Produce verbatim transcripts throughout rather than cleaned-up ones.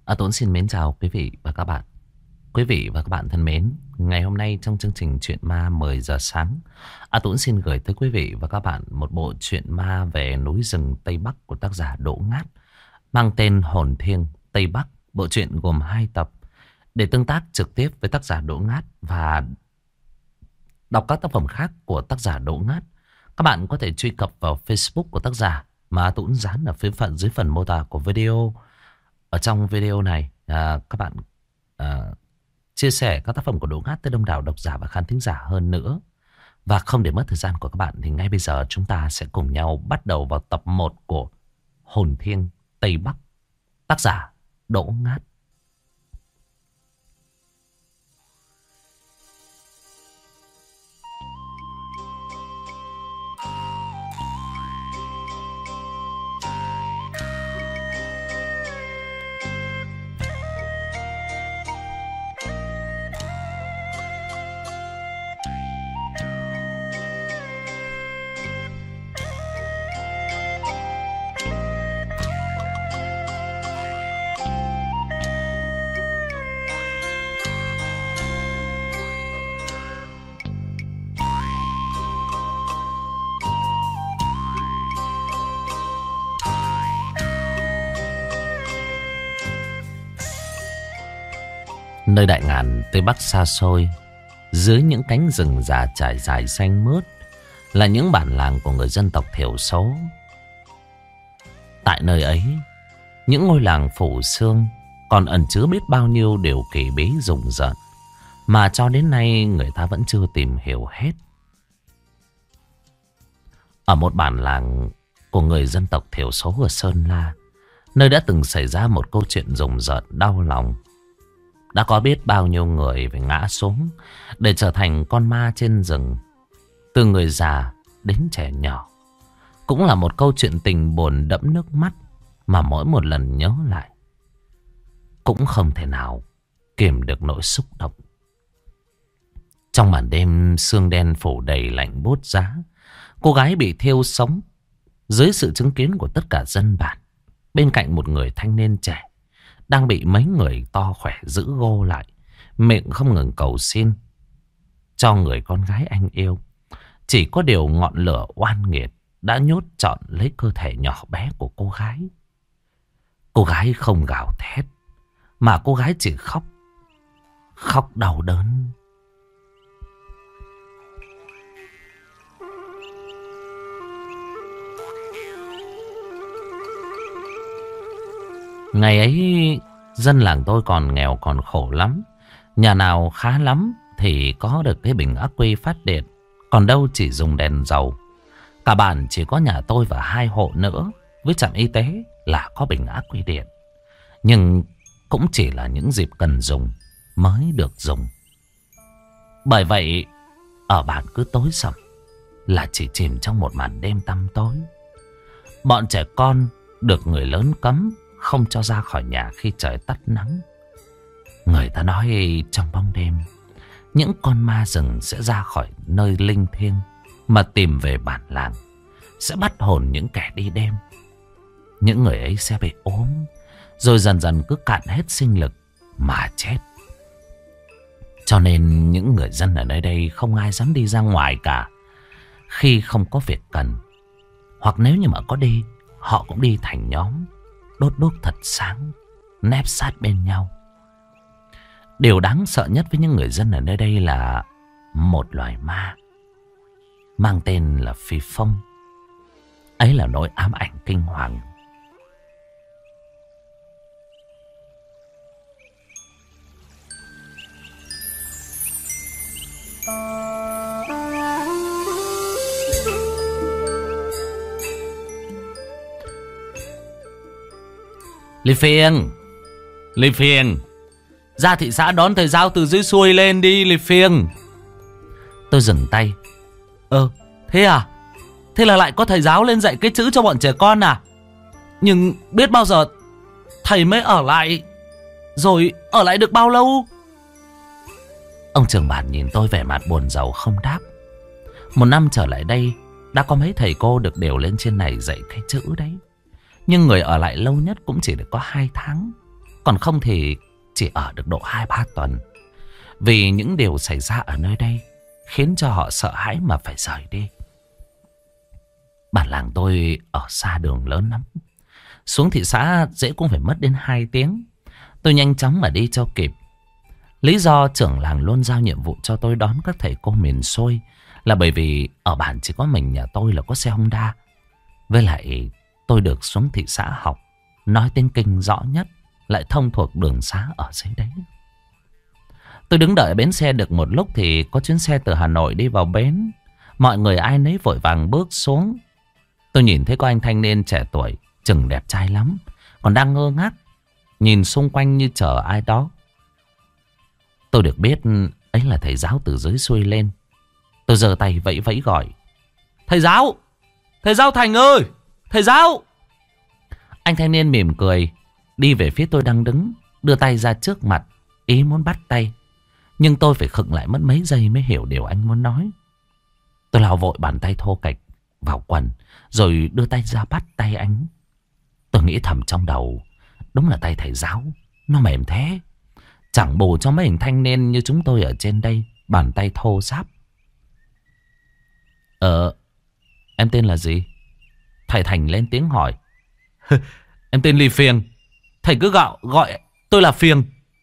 À, Tuấn xin mến chào quý vị và các bạn. Quý vị và các bạn thân mến, ngày hôm nay trong chương trình Chuyện Ma mười giờ sáng, A Tuấn xin gửi tới quý vị và các bạn một bộ truyện ma về núi rừng Tây Bắc của tác giả Đỗ Ngát, mang tên Hồn Thiêng Tây Bắc. Bộ truyện gồm hai tập. Để tương tác trực tiếp với tác giả Đỗ Ngát và đọc các tác phẩm khác của tác giả Đỗ Ngát, các bạn có thể truy cập vào Facebook của tác giả mà A Tuấn dán ở phía phần dưới phần mô tả của video. Ở trong video này, à, các bạn à, chia sẻ các tác phẩm của Đỗ Ngát tới đông đảo độc giả và khán thính giả hơn nữa. Và không để mất thời gian của các bạn thì ngay bây giờ chúng ta sẽ cùng nhau bắt đầu vào tập một của Hồn Thiêng Tây Bắc, tác giả Đỗ Ngát. Nơi đại ngàn Tây Bắc xa xôi, dưới những cánh rừng già trải dài xanh mướt, là những bản làng của người dân tộc thiểu số. Tại nơi ấy, những ngôi làng phủ xương còn ẩn chứa biết bao nhiêu điều kỳ bí rùng rợn mà cho đến nay người ta vẫn chưa tìm hiểu hết. Ở một bản làng của người dân tộc thiểu số ở Sơn La, nơi đã từng xảy ra một câu chuyện rùng rợn đau lòng. Đã có biết bao nhiêu người phải ngã xuống để trở thành con ma trên rừng. Từ người già đến trẻ nhỏ. Cũng là một câu chuyện tình buồn đẫm nước mắt mà mỗi một lần nhớ lại cũng không thể nào kiềm được nỗi xúc động. Trong màn đêm sương đen phủ đầy lạnh buốt giá, cô gái bị thiêu sống dưới sự chứng kiến của tất cả dân bản, bên cạnh một người thanh niên trẻ đang bị mấy người to khỏe giữ gô lại, miệng không ngừng cầu xin cho người con gái anh yêu. Chỉ có điều ngọn lửa oan nghiệt đã nhốt trọn lấy cơ thể nhỏ bé của cô gái. Cô gái không gào thét, mà cô gái chỉ khóc. Khóc đau đớn. Ngày ấy dân làng tôi còn nghèo còn khổ lắm. Nhà nào khá lắm thì có được cái bình ắc quy phát điện, còn đâu chỉ dùng đèn dầu. Cả bản chỉ có nhà tôi và hai hộ nữa với trạm y tế là có bình ắc quy điện. Nhưng cũng chỉ là những dịp cần dùng mới được dùng. Bởi vậy ở bản cứ tối sầm là chỉ chìm trong một màn đêm tăm tối. Bọn trẻ con được người lớn cấm không cho ra khỏi nhà khi trời tắt nắng. Người ta nói trong bóng đêm, những con ma rừng sẽ ra khỏi nơi linh thiêng mà tìm về bản làng, sẽ bắt hồn những kẻ đi đêm. Những người ấy sẽ bị ốm, rồi dần dần cứ cạn hết sinh lực mà chết. Cho nên những người dân ở nơi đây không ai dám đi ra ngoài cả khi không có việc cần. Hoặc nếu như mà có đi, họ cũng đi thành nhóm, đốt đốt thật sáng, nép sát bên nhau. Điều đáng sợ nhất với những người dân ở nơi đây là một loài ma mang tên là Phi Phong. Ấy là nỗi ám ảnh kinh hoàng. Lê Phiêng, Lê Phiêng, ra thị xã đón thầy giáo từ dưới xuôi lên đi Lê Phiêng. Tôi dừng tay. Ờ, thế à? Thế là lại có thầy giáo lên dạy cái chữ cho bọn trẻ con à? Nhưng biết bao giờ thầy mới ở lại? Rồi ở lại được bao lâu? Ông trưởng bản nhìn tôi vẻ mặt buồn rầu không đáp. Một năm trở lại đây, đã có mấy thầy cô được điều lên trên này dạy cái chữ đấy. Nhưng người ở lại lâu nhất cũng chỉ được có hai tháng. Còn không thì chỉ ở được độ hai ba tuần. Vì những điều xảy ra ở nơi đây khiến cho họ sợ hãi mà phải rời đi. Bản làng tôi ở xa đường lớn lắm. Xuống thị xã dễ cũng phải mất đến hai tiếng. Tôi nhanh chóng mà đi cho kịp. Lý do trưởng làng luôn giao nhiệm vụ cho tôi đón các thầy cô miền xuôi là bởi vì ở bản chỉ có mình nhà tôi là có xe Honda. Với lại tôi được xuống thị xã học, nói tiếng Kinh rõ nhất, lại thông thuộc đường xá ở dưới đấy. Tôi đứng đợi bến xe được một lúc thì có chuyến xe từ Hà Nội đi vào bến. Mọi người ai nấy vội vàng bước xuống. Tôi nhìn thấy có anh thanh niên trẻ tuổi, chừng đẹp trai lắm, còn đang ngơ ngác nhìn xung quanh như chờ ai đó. Tôi được biết ấy là thầy giáo từ dưới xuôi lên. Tôi giơ tay vẫy vẫy gọi: "Thầy giáo! Thầy giáo Thành ơi! Thầy giáo!" Anh thanh niên mỉm cười, đi về phía tôi đang đứng, đưa tay ra trước mặt, ý muốn bắt tay. Nhưng tôi phải khựng lại mất mấy giây mới hiểu điều anh muốn nói. Tôi lao vội bàn tay thô kệch vào quần, rồi đưa tay ra bắt tay anh. Tôi nghĩ thầm trong đầu, đúng là tay thầy giáo, nó mềm thế. Chẳng bù cho mấy hình thanh niên như chúng tôi ở trên đây, bàn tay thô ráp. Ờ, em tên là gì? Thầy Thành lên tiếng hỏi. Em tên Lì Phiền. Thầy cứ gọi, gọi tôi là Phiền.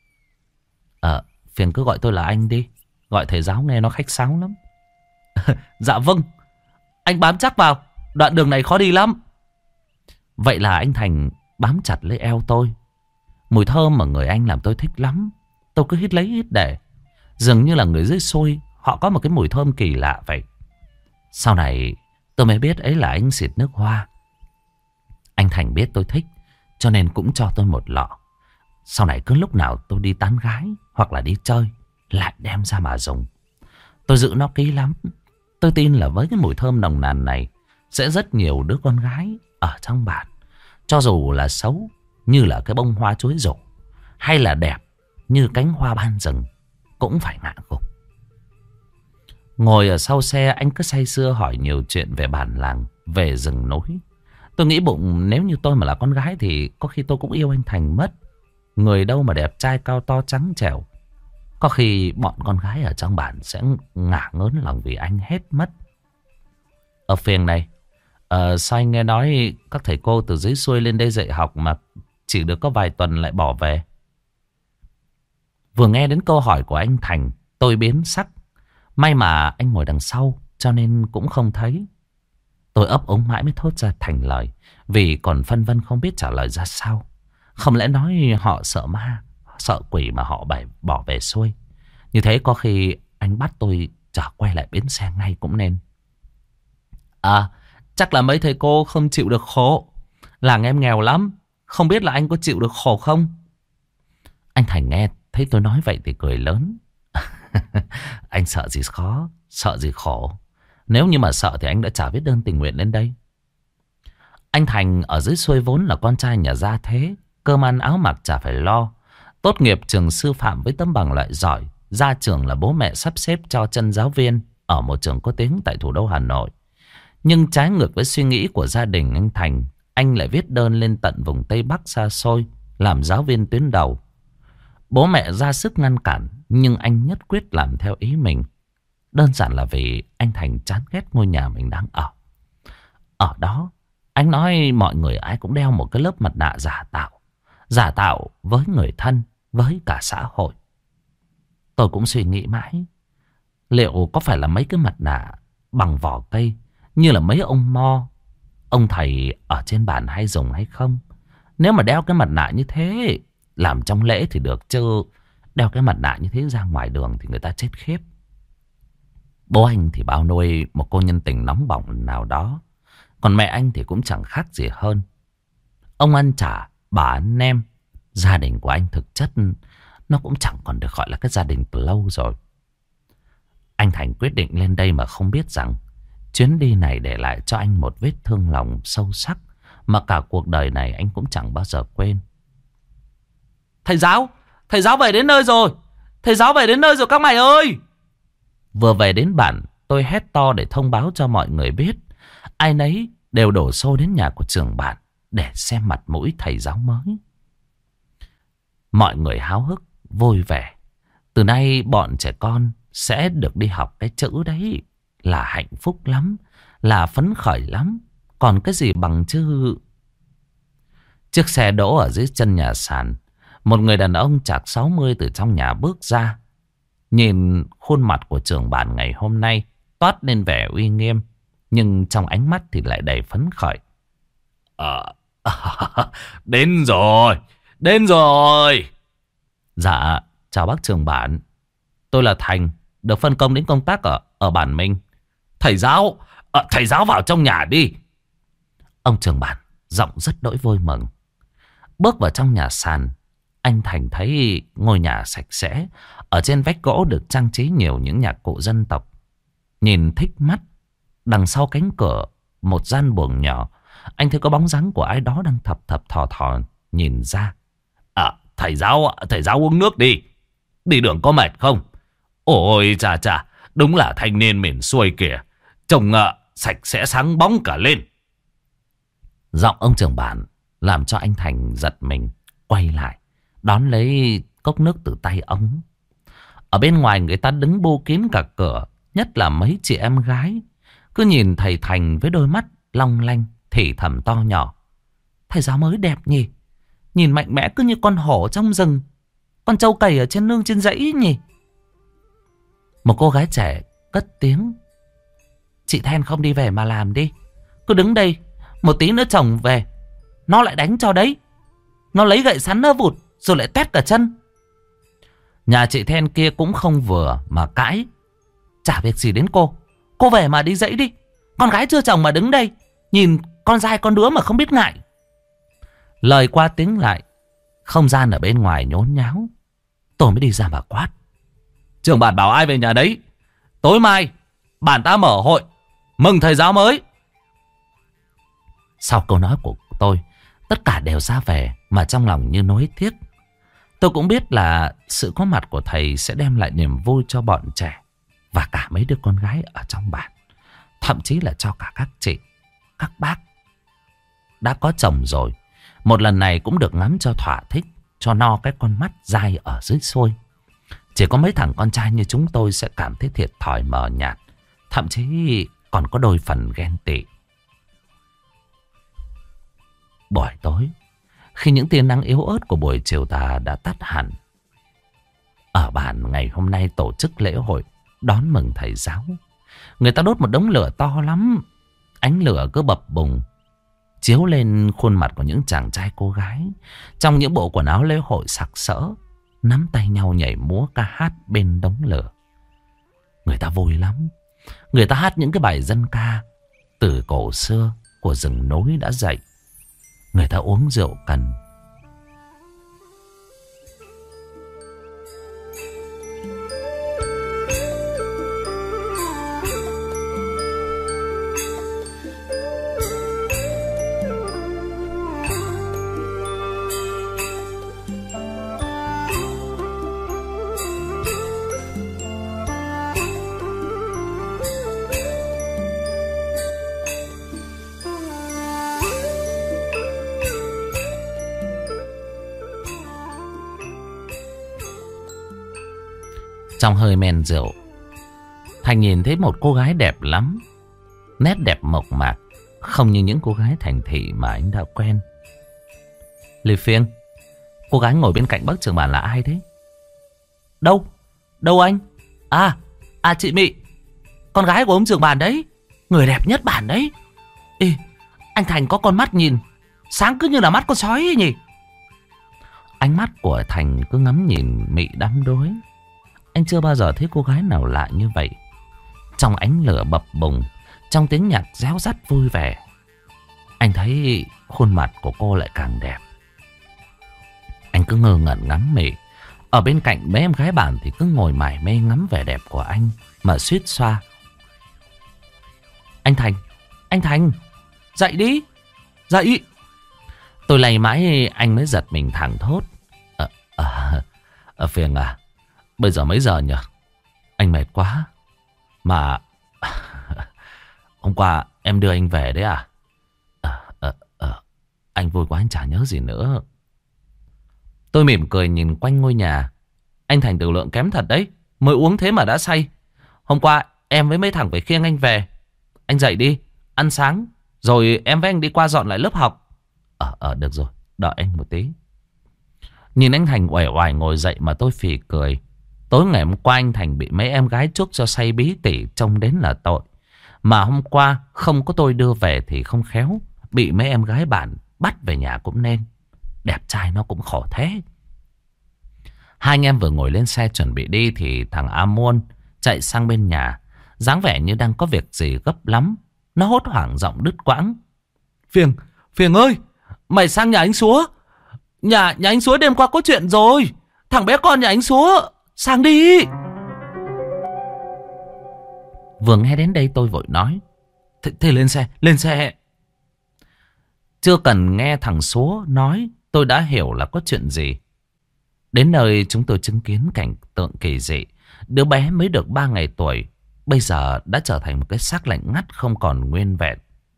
Ờ, Phiền cứ gọi tôi là anh đi. Gọi thầy giáo nghe nó khách sáo lắm. Dạ vâng, anh bám chắc vào, đoạn đường này khó đi lắm. Vậy là anh Thành bám chặt lấy eo tôi. Mùi thơm mà người anh làm tôi thích lắm. Tôi cứ hít lấy hít để. Dường như là người dưới xuôi họ có một cái mùi thơm kỳ lạ vậy. Sau này tôi mới biết ấy là anh xịt nước hoa. Anh Thành biết tôi thích, cho nên cũng cho tôi một lọ. Sau này cứ lúc nào tôi đi tán gái hoặc là đi chơi, lại đem ra mà dùng. Tôi giữ nó kỹ lắm. Tôi tin là với cái mùi thơm nồng nàn này, sẽ rất nhiều đứa con gái ở trong bản, cho dù là xấu như là cái bông hoa chuối rổ, hay là đẹp như cánh hoa ban rừng, cũng phải ngã gục. Ngồi ở sau xe, anh cứ say sưa hỏi nhiều chuyện về bản làng, về rừng núi. Tôi nghĩ bụng nếu như tôi mà là con gái thì có khi tôi cũng yêu anh Thành mất. Người đâu mà đẹp trai cao to trắng trẻo. Có khi bọn con gái ở trong bản sẽ ngả ngớn lòng vì anh hết mất. Ở Phiền này, ờ, sao anh nghe nói các thầy cô từ dưới xuôi lên đây dạy học mà chỉ được có vài tuần lại bỏ về? Vừa nghe đến câu hỏi của anh Thành, tôi biến sắc. May mà anh ngồi đằng sau cho nên cũng không thấy. Tôi ấp úng mãi mới thốt ra thành lời, vì còn phân vân không biết trả lời ra sao. Không lẽ nói họ sợ ma, sợ quỷ mà họ bày bỏ về xuôi. Như thế có khi anh bắt tôi trở quay lại bến xe ngay cũng nên. À, chắc là mấy thầy cô không chịu được khổ. Làng em nghèo lắm, không biết là anh có chịu được khổ không? Anh Thành nghe thấy tôi nói vậy thì cười lớn. Anh sợ gì khó, sợ gì khổ. Nếu như mà sợ thì anh đã trả viết đơn tình nguyện lên đây. Anh Thành ở dưới xuôi vốn là con trai nhà gia thế, cơm ăn áo mặc chả phải lo. Tốt nghiệp trường sư phạm với tấm bằng loại giỏi. Ra trường là bố mẹ sắp xếp cho chân giáo viên ở một trường có tiếng tại thủ đô Hà Nội. Nhưng trái ngược với suy nghĩ của gia đình anh Thành, anh lại viết đơn lên tận vùng Tây Bắc xa xôi làm giáo viên tuyến đầu. Bố mẹ ra sức ngăn cản, nhưng anh nhất quyết làm theo ý mình. Đơn giản là vì anh Thành chán ghét ngôi nhà mình đang ở. Ở đó, anh nói mọi người ai cũng đeo một cái lớp mặt nạ giả tạo. Giả tạo với người thân, với cả xã hội. Tôi cũng suy nghĩ mãi, liệu có phải là mấy cái mặt nạ bằng vỏ cây như là mấy ông mo, ông thầy ở trên bản hay dùng hay không? Nếu mà đeo cái mặt nạ như thế làm trong lễ thì được, chứ đeo cái mặt nạ như thế ra ngoài đường thì người ta chết khiếp. Bố anh thì bao nuôi một cô nhân tình nóng bỏng nào đó, còn mẹ anh thì cũng chẳng khác gì hơn. Ông ăn chả, bà ăn nem. Gia đình của anh thực chất nó cũng chẳng còn được gọi là cái gia đình từ lâu rồi. Anh Thành quyết định lên đây mà không biết rằng chuyến đi này để lại cho anh một vết thương lòng sâu sắc mà cả cuộc đời này anh cũng chẳng bao giờ quên. Thầy giáo, thầy giáo về đến nơi rồi. Thầy giáo về đến nơi rồi các mày ơi. Vừa về đến bản, tôi hét to để thông báo cho mọi người biết. Ai nấy đều đổ xô đến nhà của trưởng bản để xem mặt mũi thầy giáo mới. Mọi người háo hức, vui vẻ. Từ nay bọn trẻ con sẽ được đi học cái chữ đấy. Là hạnh phúc lắm, là phấn khởi lắm. Còn cái gì bằng chứ... Chiếc xe đỗ ở dưới chân nhà sàn. Một người đàn ông chạc sáu mươi từ trong nhà bước ra. Nhìn khuôn mặt của trưởng bản ngày hôm nay toát lên vẻ uy nghiêm, nhưng trong ánh mắt thì lại đầy phấn khởi. Ờ, đến rồi, đến rồi. Dạ, chào bác trưởng bản. Tôi là Thành, được phân công đến công tác ở ở bản mình. Thầy giáo, à, thầy giáo vào trong nhà đi. Ông trưởng bản giọng rất đỗi vui mừng. Bước vào trong nhà sàn, anh Thành thấy ngôi nhà sạch sẽ. Ở trên vách gỗ được trang trí nhiều những nhạc cụ dân tộc. Nhìn thích mắt. Đằng sau cánh cửa, một gian buồng nhỏ, anh thấy có bóng dáng của ai đó đang thập thập thò thò nhìn ra. À, thầy giáo, thầy giáo uống nước đi. Đi đường có mệt không? Ôi chà chà, đúng là thanh niên miền xuôi kìa. Trông uh, sạch sẽ sáng bóng cả lên. Giọng ông trưởng bản làm cho anh Thành giật mình, quay lại đón lấy cốc nước từ tay ông. Ở bên ngoài người ta đứng bu kín cả cửa, nhất là mấy chị em gái, cứ nhìn thầy Thành với đôi mắt long lanh, thì thầm to nhỏ. Thầy giáo mới đẹp nhỉ, nhìn mạnh mẽ cứ như con hổ trong rừng, con trâu cầy ở trên nương trên dãy nhỉ. Một cô gái trẻ cất tiếng. Chị Then không đi về mà làm đi, cứ đứng đây, một tí nữa chồng về nó lại đánh cho đấy. Nó lấy gậy sắn nó vụt rồi lại tét cả chân. Nhà chị Then kia cũng không vừa mà cãi. Chả việc gì đến cô, cô về mà đi dãy đi. Con gái chưa chồng mà đứng đây, nhìn con dai con đứa mà không biết ngại. Lời qua tiếng lại, không gian ở bên ngoài nhốn nháo. Tôi mới đi ra mà quát. Trưởng bản bảo ai về nhà đấy. Tối mai bản ta mở hội mừng thầy giáo mới. Sau câu nói của tôi, tất cả đều ra về mà trong lòng như nối tiếc. Tôi cũng biết là sự có mặt của thầy sẽ đem lại niềm vui cho bọn trẻ và cả mấy đứa con gái ở trong bản. Thậm chí là cho cả các chị, các bác đã có chồng rồi. Một lần này cũng được ngắm cho thỏa thích, cho no cái con mắt dai ở dưới xuôi. Chỉ có mấy thằng con trai như chúng tôi sẽ cảm thấy thiệt thòi mờ nhạt, thậm chí còn có đôi phần ghen tị. Buổi tối, khi những tia nắng yếu ớt của buổi chiều tà đã tắt hẳn, ở bản ngày hôm nay tổ chức lễ hội đón mừng thầy giáo. Người ta đốt một đống lửa to lắm. Ánh lửa cứ bập bùng chiếu lên khuôn mặt của những chàng trai cô gái trong những bộ quần áo lễ hội sặc sỡ, nắm tay nhau nhảy múa ca hát bên đống lửa. Người ta vui lắm. Người ta hát những cái bài dân ca từ cổ xưa của rừng núi đã dậy. Người ta uống rượu cần. Trong hơi men rượu, Thành nhìn thấy một cô gái đẹp lắm. Nét đẹp mộc mạc, không như những cô gái thành thị mà anh đã quen. Lê Phiên, cô gái ngồi bên cạnh bác trưởng bản là ai thế? Đâu? Đâu anh? À, à chị Mị, con gái của ông trưởng bản đấy. Người đẹp nhất bản đấy. Ê, anh Thành có con mắt nhìn sáng cứ như là mắt con sói ấy nhỉ. Ánh mắt của Thành cứ ngắm nhìn Mị đắm đuối. Anh chưa bao giờ thấy cô gái nào lạ như vậy. Trong ánh lửa bập bùng, trong tiếng nhạc réo rắt vui vẻ, anh thấy khuôn mặt của cô lại càng đẹp. Anh cứ ngơ ngẩn ngắm Mị. Ở bên cạnh mấy em gái bản thì cứ ngồi mải mê ngắm vẻ đẹp của anh mà suýt xoa. Anh Thành, anh Thành, dậy đi, dậy. Tôi lay mãi anh mới giật mình thẳng thốt. Ờ, à, à, Phiền à, bây giờ mấy giờ nhỉ? Anh mệt quá. Mà hôm qua em đưa anh về đấy à? À, à, à anh vui quá anh chả nhớ gì nữa. Tôi mỉm cười nhìn quanh ngôi nhà. Anh Thành tiểu lượng kém thật đấy. Mới uống thế mà đã say. Hôm qua em với mấy thằng phải khiêng anh về. Anh dậy đi, ăn sáng, rồi em với anh đi qua dọn lại lớp học. Ờ, ờ được rồi, đợi anh một tí. Nhìn anh Thành uể oải ngồi dậy mà tôi phì cười. Tối ngày hôm qua anh Thành bị mấy em gái chuốc cho say bí tỉ, trông đến là tội. Mà hôm qua không có tôi đưa về thì không khéo bị mấy em gái bạn bắt về nhà cũng nên. Đẹp trai nó cũng khổ thế. Hai anh em vừa ngồi lên xe chuẩn bị đi thì thằng A Muôn chạy sang bên nhà, dáng vẻ như đang có việc gì gấp lắm. Nó hốt hoảng giọng đứt quãng. Phiền, Phiền ơi, mày sang nhà anh Súa. Nhà nhà anh Súa đêm qua có chuyện rồi. Thằng bé con nhà anh Súa, sang đi. Vừa nghe đến đây tôi vội nói. Thế, thế lên xe, lên xe. Chưa cần nghe thằng Súa nói, tôi đã hiểu là có chuyện gì. Đến nơi chúng tôi chứng kiến cảnh tượng kỳ dị. Đứa bé mới được ba ngày tuổi, bây giờ đã trở thành một cái xác lạnh ngắt không còn nguyên vẹn.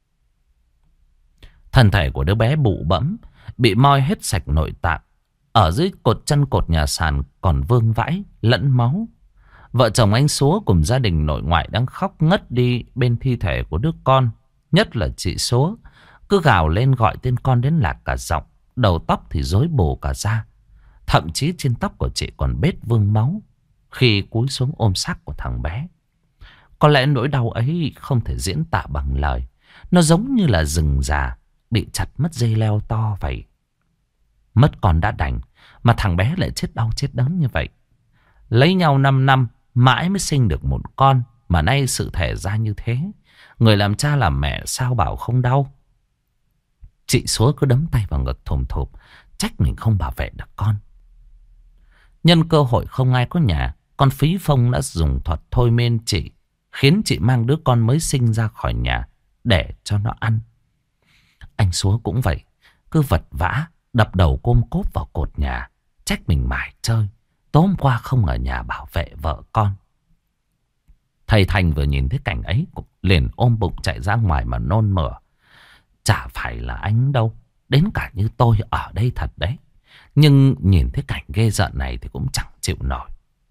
Thân thể của đứa bé bụ bẫm, bị moi hết sạch nội tạng. Ở dưới cột chân cột nhà sàn còn vương vãi lẫn máu. Vợ chồng anh Súa cùng gia đình nội ngoại đang khóc ngất đi bên thi thể của đứa con. Nhất là chị Súa, cứ gào lên gọi tên con đến lạc cả giọng. Đầu tóc thì rối bù cả da. Thậm chí trên tóc của chị còn bết vương máu khi cúi xuống ôm xác của thằng bé. Có lẽ nỗi đau ấy không thể diễn tả bằng lời. Nó giống như là rừng già bị chặt mất dây leo to vậy. Mất con đã đành, mà thằng bé lại chết đau chết đớn như vậy. Lấy nhau năm năm mãi mới sinh được một con, mà nay sự thể ra như thế. Người làm cha làm mẹ sao bảo không đau. Chị Súa cứ đấm tay vào ngực thùm thụp, trách mình không bảo vệ được con. Nhân cơ hội không ai có nhà, con Phí Phong đã dùng thuật thôi men chị, khiến chị mang đứa con mới sinh ra khỏi nhà để cho nó ăn. Anh Súa cũng vậy, cứ vật vã đập đầu côm cốp vào cột nhà, trách mình mải chơi, tối hôm qua không ở nhà bảo vệ vợ con. Thầy Thành vừa nhìn thấy cảnh ấy liền ôm bụng chạy ra ngoài mà nôn mửa. Chả phải là anh đâu, đến cả như tôi ở đây thật đấy. Nhưng nhìn thấy cảnh ghê rợn này thì cũng chẳng chịu nổi.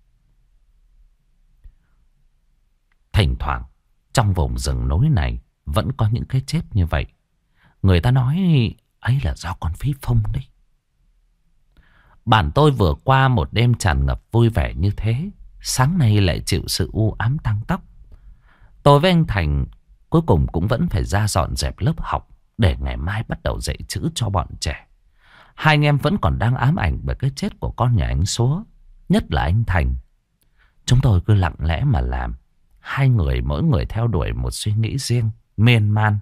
Thỉnh thoảng trong vùng rừng núi này vẫn có những cái chết như vậy. Người ta nói ấy là do con Phí Phong đấy. Bản tôi vừa qua một đêm tràn ngập vui vẻ như thế, sáng nay lại chịu sự u ám tăng tóc. Tôi với anh Thành cuối cùng cũng vẫn phải ra dọn dẹp lớp học để ngày mai bắt đầu dạy chữ cho bọn trẻ. Hai anh em vẫn còn đang ám ảnh bởi cái chết của con nhà anh Súa, nhất là anh Thành. Chúng tôi cứ lặng lẽ mà làm. Hai người mỗi người theo đuổi một suy nghĩ riêng, miên man.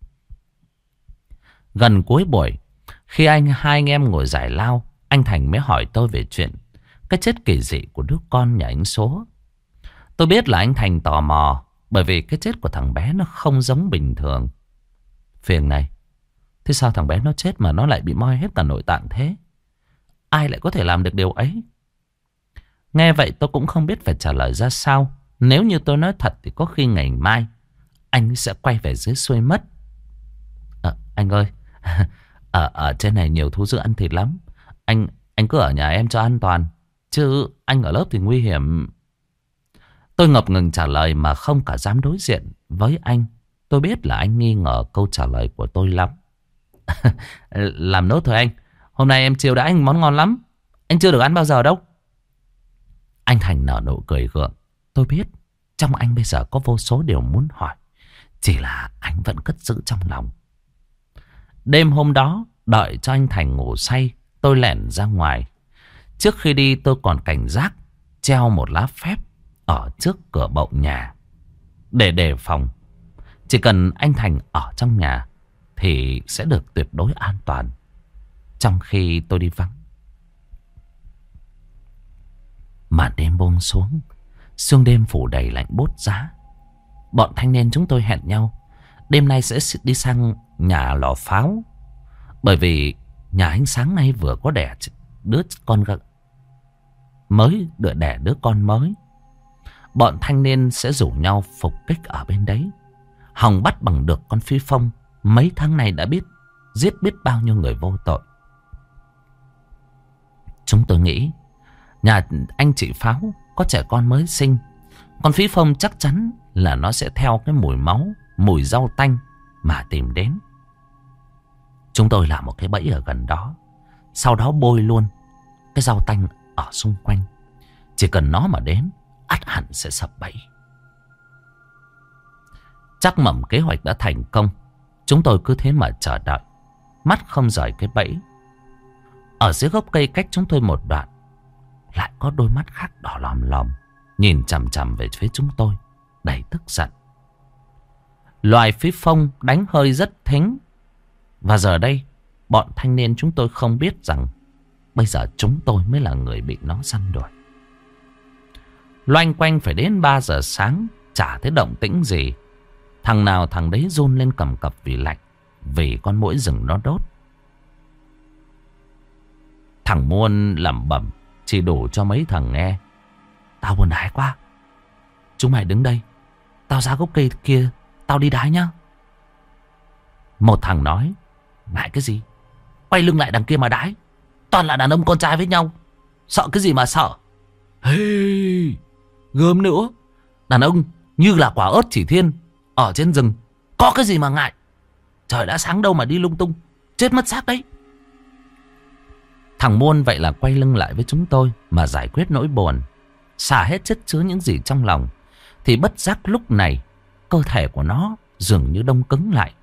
Gần cuối buổi, khi anh hai anh em ngồi giải lao, anh Thành mới hỏi tôi về chuyện cái chết kỳ dị của đứa con nhà anh Súa. Tôi biết là anh Thành tò mò, bởi vì cái chết của thằng bé nó không giống bình thường. Phiền này, thế sao thằng bé nó chết mà nó lại bị moi hết cả nội tạng thế? Ai lại có thể làm được điều ấy? Nghe vậy tôi cũng không biết phải trả lời ra sao. Nếu như tôi nói thật thì có khi ngày mai anh sẽ quay về dưới xuôi mất. À, anh ơi, ở, ở trên này nhiều thú dữ ăn thịt lắm. Anh anh cứ ở nhà em cho an toàn, chứ anh ở lớp thì nguy hiểm. Tôi ngập ngừng trả lời mà không cả dám đối diện với anh. Tôi biết là anh nghi ngờ câu trả lời của tôi lắm. Làm nốt thôi anh. Hôm nay em chiêu đãi anh món ngon lắm. Anh chưa được ăn bao giờ đâu. Anh Thành nở nụ cười gượng. Tôi biết trong anh bây giờ có vô số điều muốn hỏi, chỉ là anh vẫn cất giữ trong lòng. Đêm hôm đó, đợi cho anh Thành ngủ say, tôi lẻn ra ngoài. Trước khi đi tôi còn cảnh giác treo một lá phép ở trước cửa bậu nhà để đề phòng. Chỉ cần anh Thành ở trong nhà thì sẽ được tuyệt đối an toàn trong khi tôi đi vắng. Màn đêm buông xuống, sương đêm phủ đầy lạnh buốt giá. Bọn thanh niên chúng tôi hẹn nhau đêm nay sẽ đi sang nhà lò pháo, bởi vì nhà anh sáng nay vừa có đẻ đứa con mới, đứa đẻ đứa con mới. Bọn thanh niên sẽ rủ nhau phục kích ở bên đấy, hòng bắt bằng được con Phi Phong mấy tháng nay đã biết giết biết bao nhiêu người vô tội. Chúng tôi nghĩ nhà anh chị Pháo có trẻ con mới sinh. Con Phí Phong chắc chắn là nó sẽ theo cái mùi máu, mùi rau tanh mà tìm đến. Chúng tôi làm một cái bẫy ở gần đó, sau đó bôi luôn cái rau tanh ở xung quanh. Chỉ cần nó mà đến, ắt hẳn sẽ sập bẫy. Chắc mẩm kế hoạch đã thành công. Chúng tôi cứ thế mà chờ đợi, mắt không rời cái bẫy. Ở dưới gốc cây cách chúng tôi một đoạn, lại có đôi mắt khác đỏ lòm lòm nhìn chằm chằm về phía chúng tôi, đầy tức giận. Loài Phí Phong đánh hơi rất thính. Và giờ đây, bọn thanh niên chúng tôi không biết rằng bây giờ chúng tôi mới là người bị nó săn đuổi. Loanh quanh phải đến ba giờ sáng, chả thấy động tĩnh gì. Thằng nào thằng đấy run lên cầm cập vì lạnh, vì con muỗi rừng nó đốt. Thằng Muôn lẩm bẩm chỉ đủ cho mấy thằng nghe. Tao buồn đái quá. Chúng mày đứng đây, tao ra gốc cây kia, tao đi đái nhá. Một thằng nói, ngại cái gì, quay lưng lại đằng kia mà đái. Toàn là đàn ông con trai với nhau, sợ cái gì mà sợ. Hey, gớm nữa. Đàn ông như là quả ớt chỉ thiên ở trên rừng, có cái gì mà ngại. Trời đã sáng đâu mà đi lung tung, chết mất xác đấy. Thằng Muôn vậy là quay lưng lại với chúng tôi mà giải quyết nỗi buồn, xả hết chất chứa những gì trong lòng. Thì bất giác lúc này, cơ thể của nó dường như đông cứng lại.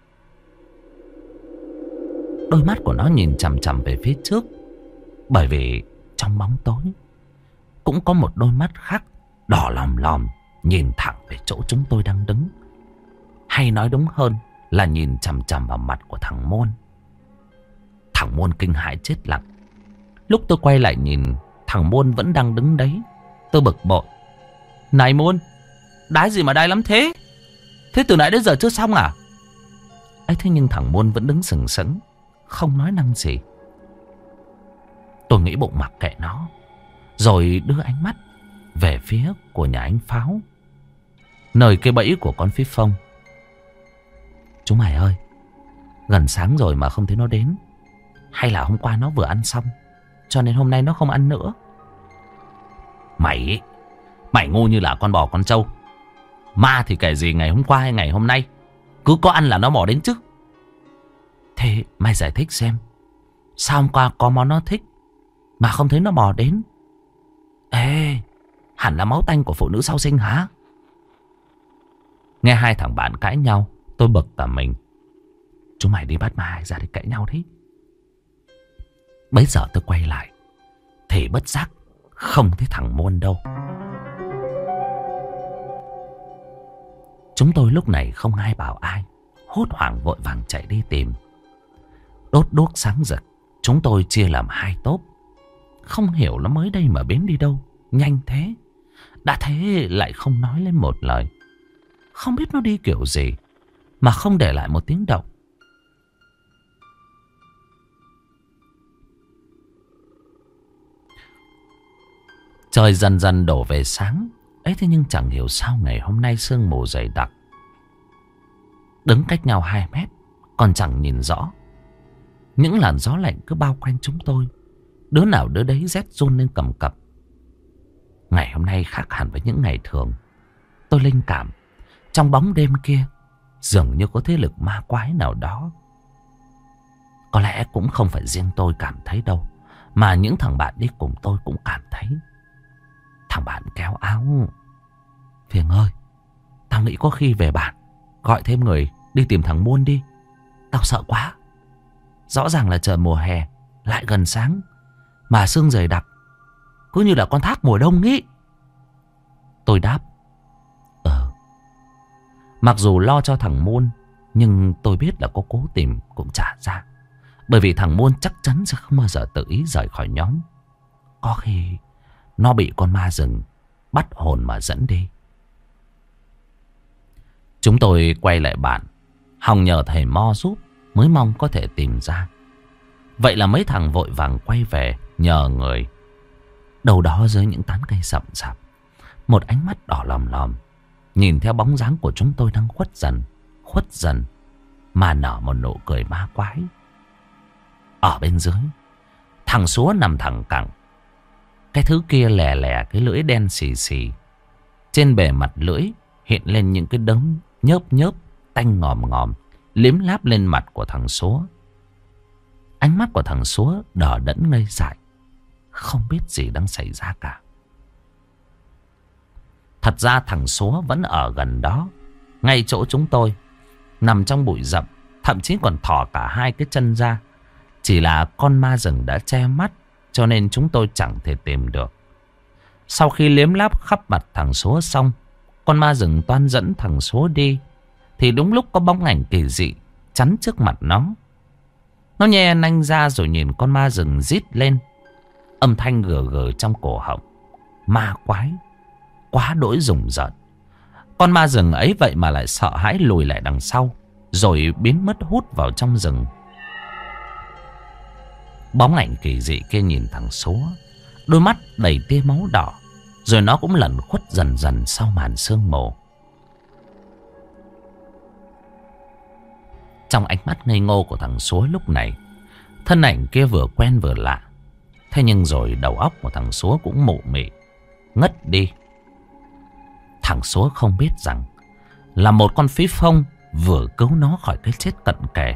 Đôi mắt của nó nhìn chằm chằm về phía trước, bởi vì trong bóng tối cũng có một đôi mắt khác đỏ lòm lòm nhìn thẳng về chỗ chúng tôi đang đứng. Hay nói đúng hơn là nhìn chằm chằm vào mặt của thằng Muôn. Thằng Muôn kinh hãi chết lặng. Lúc tôi quay lại nhìn, thằng Muôn vẫn đang đứng đấy. Tôi bực bội. Này Muôn, đái gì mà đái lắm thế? Thế từ nãy đến giờ chưa xong à? ấy thế nhưng thằng Muôn vẫn đứng sừng sững, không nói năng gì. Tôi nghĩ bụng mặc kệ nó, rồi đưa ánh mắt về phía của nhà anh Pháo, nơi cái bẫy của con Phí Phong. Chúng mày ơi, gần sáng rồi mà không thấy nó đến. Hay là hôm qua nó vừa ăn xong, cho nên hôm nay nó không ăn nữa? Mày Mày ngu như là con bò con trâu. Ma thì kể gì ngày hôm qua hay ngày hôm nay, cứ có ăn là nó mò đến chứ. Thế mày giải thích xem, sao hôm qua có món nó thích mà không thấy nó mò đến? Ê, hẳn là máu tanh của phụ nữ sau sinh hả? Nghe hai thằng bạn cãi nhau, tôi bực cả mình. Chúng mày đi bắt ma ra để cãi nhau thế. Bấy giờ tôi quay lại thì bất giác không thấy thằng Muôn đâu. Chúng tôi lúc này không ai bảo ai, hốt hoảng vội vàng chạy đi tìm. Đốt đuốc sáng rực, chúng tôi chia làm hai tốp. Không hiểu nó mới đây mà biến đi đâu nhanh thế. Đã thế lại không nói lên một lời. Không biết nó đi kiểu gì mà không để lại một tiếng động. Trời dần dần đổ về sáng. Ấy thế nhưng chẳng hiểu sao ngày hôm nay sương mù dày đặc. Đứng cách nhau hai mét còn chẳng nhìn rõ. Những làn gió lạnh cứ bao quanh chúng tôi. Đứa nào đứa đấy rét run lên cầm cập. Ngày hôm nay khác hẳn với những ngày thường. Tôi linh cảm trong bóng đêm kia dường như có thế lực ma quái nào đó. Có lẽ cũng không phải riêng tôi cảm thấy đâu, mà những thằng bạn đi cùng tôi cũng cảm thấy. Thằng bạn kéo áo. Phiền ơi, tao nghĩ có khi về bản gọi thêm người đi tìm thằng Muôn đi. Tao sợ quá. Rõ ràng là trời mùa hè, lại gần sáng, mà sương dày đặc, cứ như là con thác mùa đông ý. Tôi đáp. Ờ. Mặc dù lo cho thằng Muôn, nhưng tôi biết là có cố tìm cũng chả ra. Bởi vì thằng Muôn chắc chắn sẽ không bao giờ tự ý rời khỏi nhóm. Có khi nó bị con ma rừng bắt hồn mà dẫn đi. Chúng tôi quay lại bản, hòng nhờ thầy Mo giúp, mới mong có thể tìm ra. Vậy là mấy thằng vội vàng quay về nhờ người. Đâu đó dưới những tán cây rậm rạp, một ánh mắt đỏ lòm lòm nhìn theo bóng dáng của chúng tôi đang khuất dần, khuất dần, mà nở một nụ cười ma quái. Ở bên dưới, thằng Súa nằm thẳng cẳng, Cái thứ kia lè lè cái lưỡi đen xì xì. Trên bề mặt lưỡi hiện lên những cái đốm nhớp nhớp, tanh ngòm ngòm, liếm láp lên mặt của thằng Súa. Ánh mắt của thằng Súa đờ đẫn ngây dại, không biết gì đang xảy ra cả. Thật ra thằng Súa vẫn ở gần đó, ngay chỗ chúng tôi, nằm trong bụi rậm, thậm chí còn thò cả hai cái chân ra. Chỉ là con ma rừng đã che mắt, cho nên chúng tôi chẳng thể tìm được. Sau khi liếm láp khắp mặt thằng Súa xong, con ma rừng toan dẫn thằng Súa đi, thì đúng lúc có bóng ảnh kỳ dị chắn trước mặt nó. Nó nhe nanh ra rồi nhìn con ma rừng rít lên, âm thanh gừ gừ trong cổ họng. Ma quái, quá đỗi rùng rợn. Con ma rừng ấy vậy mà lại sợ hãi lùi lại đằng sau, rồi biến mất hút vào trong rừng. Bóng ảnh kỳ dị kia nhìn thằng Súa, đôi mắt đầy tia máu đỏ, rồi nó cũng lẩn khuất dần dần sau màn sương mù. Trong ánh mắt ngây ngô của thằng Súa lúc này, thân ảnh kia vừa quen vừa lạ. Thế nhưng rồi đầu óc của thằng Súa cũng mụ mị, ngất đi. Thằng Súa không biết rằng là một con phí phong vừa cứu nó khỏi cái chết cận kề.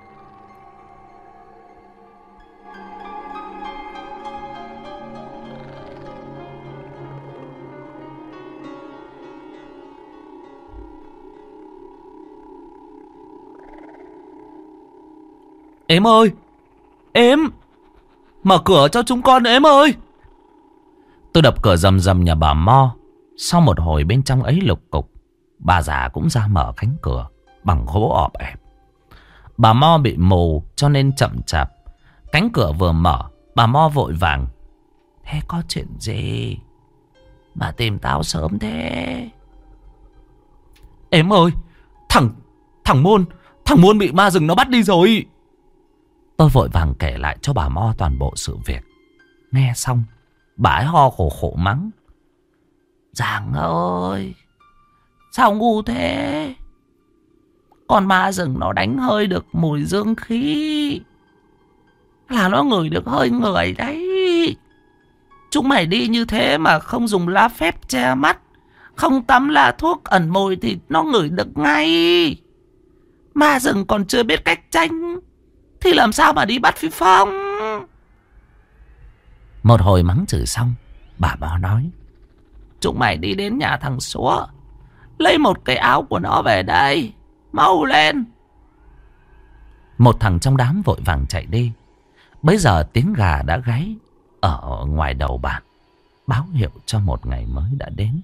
Ếm ơi! Ếm! Mở cửa cho chúng con Ếm ơi! Tôi đập cửa rầm rầm nhà bà Mo. Sau một hồi bên trong ấy lục cục, bà già cũng ra mở cánh cửa bằng gỗ ọp ẹp. Bà Mo bị mù cho nên chậm chạp. Cánh cửa vừa mở, bà Mo vội vàng: thế có chuyện gì mà tìm tao sớm thế? Ếm ơi! Thằng Thằng Môn Thằng Môn bị ma rừng nó bắt đi rồi. Tôi vội vàng kể lại cho bà Mo toàn bộ sự việc. Nghe xong, bà ấy ho khổ khổ mắng: Giàng ơi, sao ngu thế? Con ma rừng nó đánh hơi được mùi dương khí, là nó ngửi được hơi người đấy. Chúng mày đi như thế mà không dùng lá phép che mắt, không tắm lá thuốc ẩn mùi thì nó ngửi được ngay. Ma rừng còn chưa biết cách tránh thì làm sao mà đi bắt phi phong? Một hồi mắng chửi xong, bà Mo nói: chúng mày đi đến nhà thằng Súa, lấy một cái áo của nó về đây, mau lên. Một thằng trong đám vội vàng chạy đi. Bấy giờ tiếng gà đã gáy ở ngoài đầu bản, báo hiệu cho một ngày mới đã đến.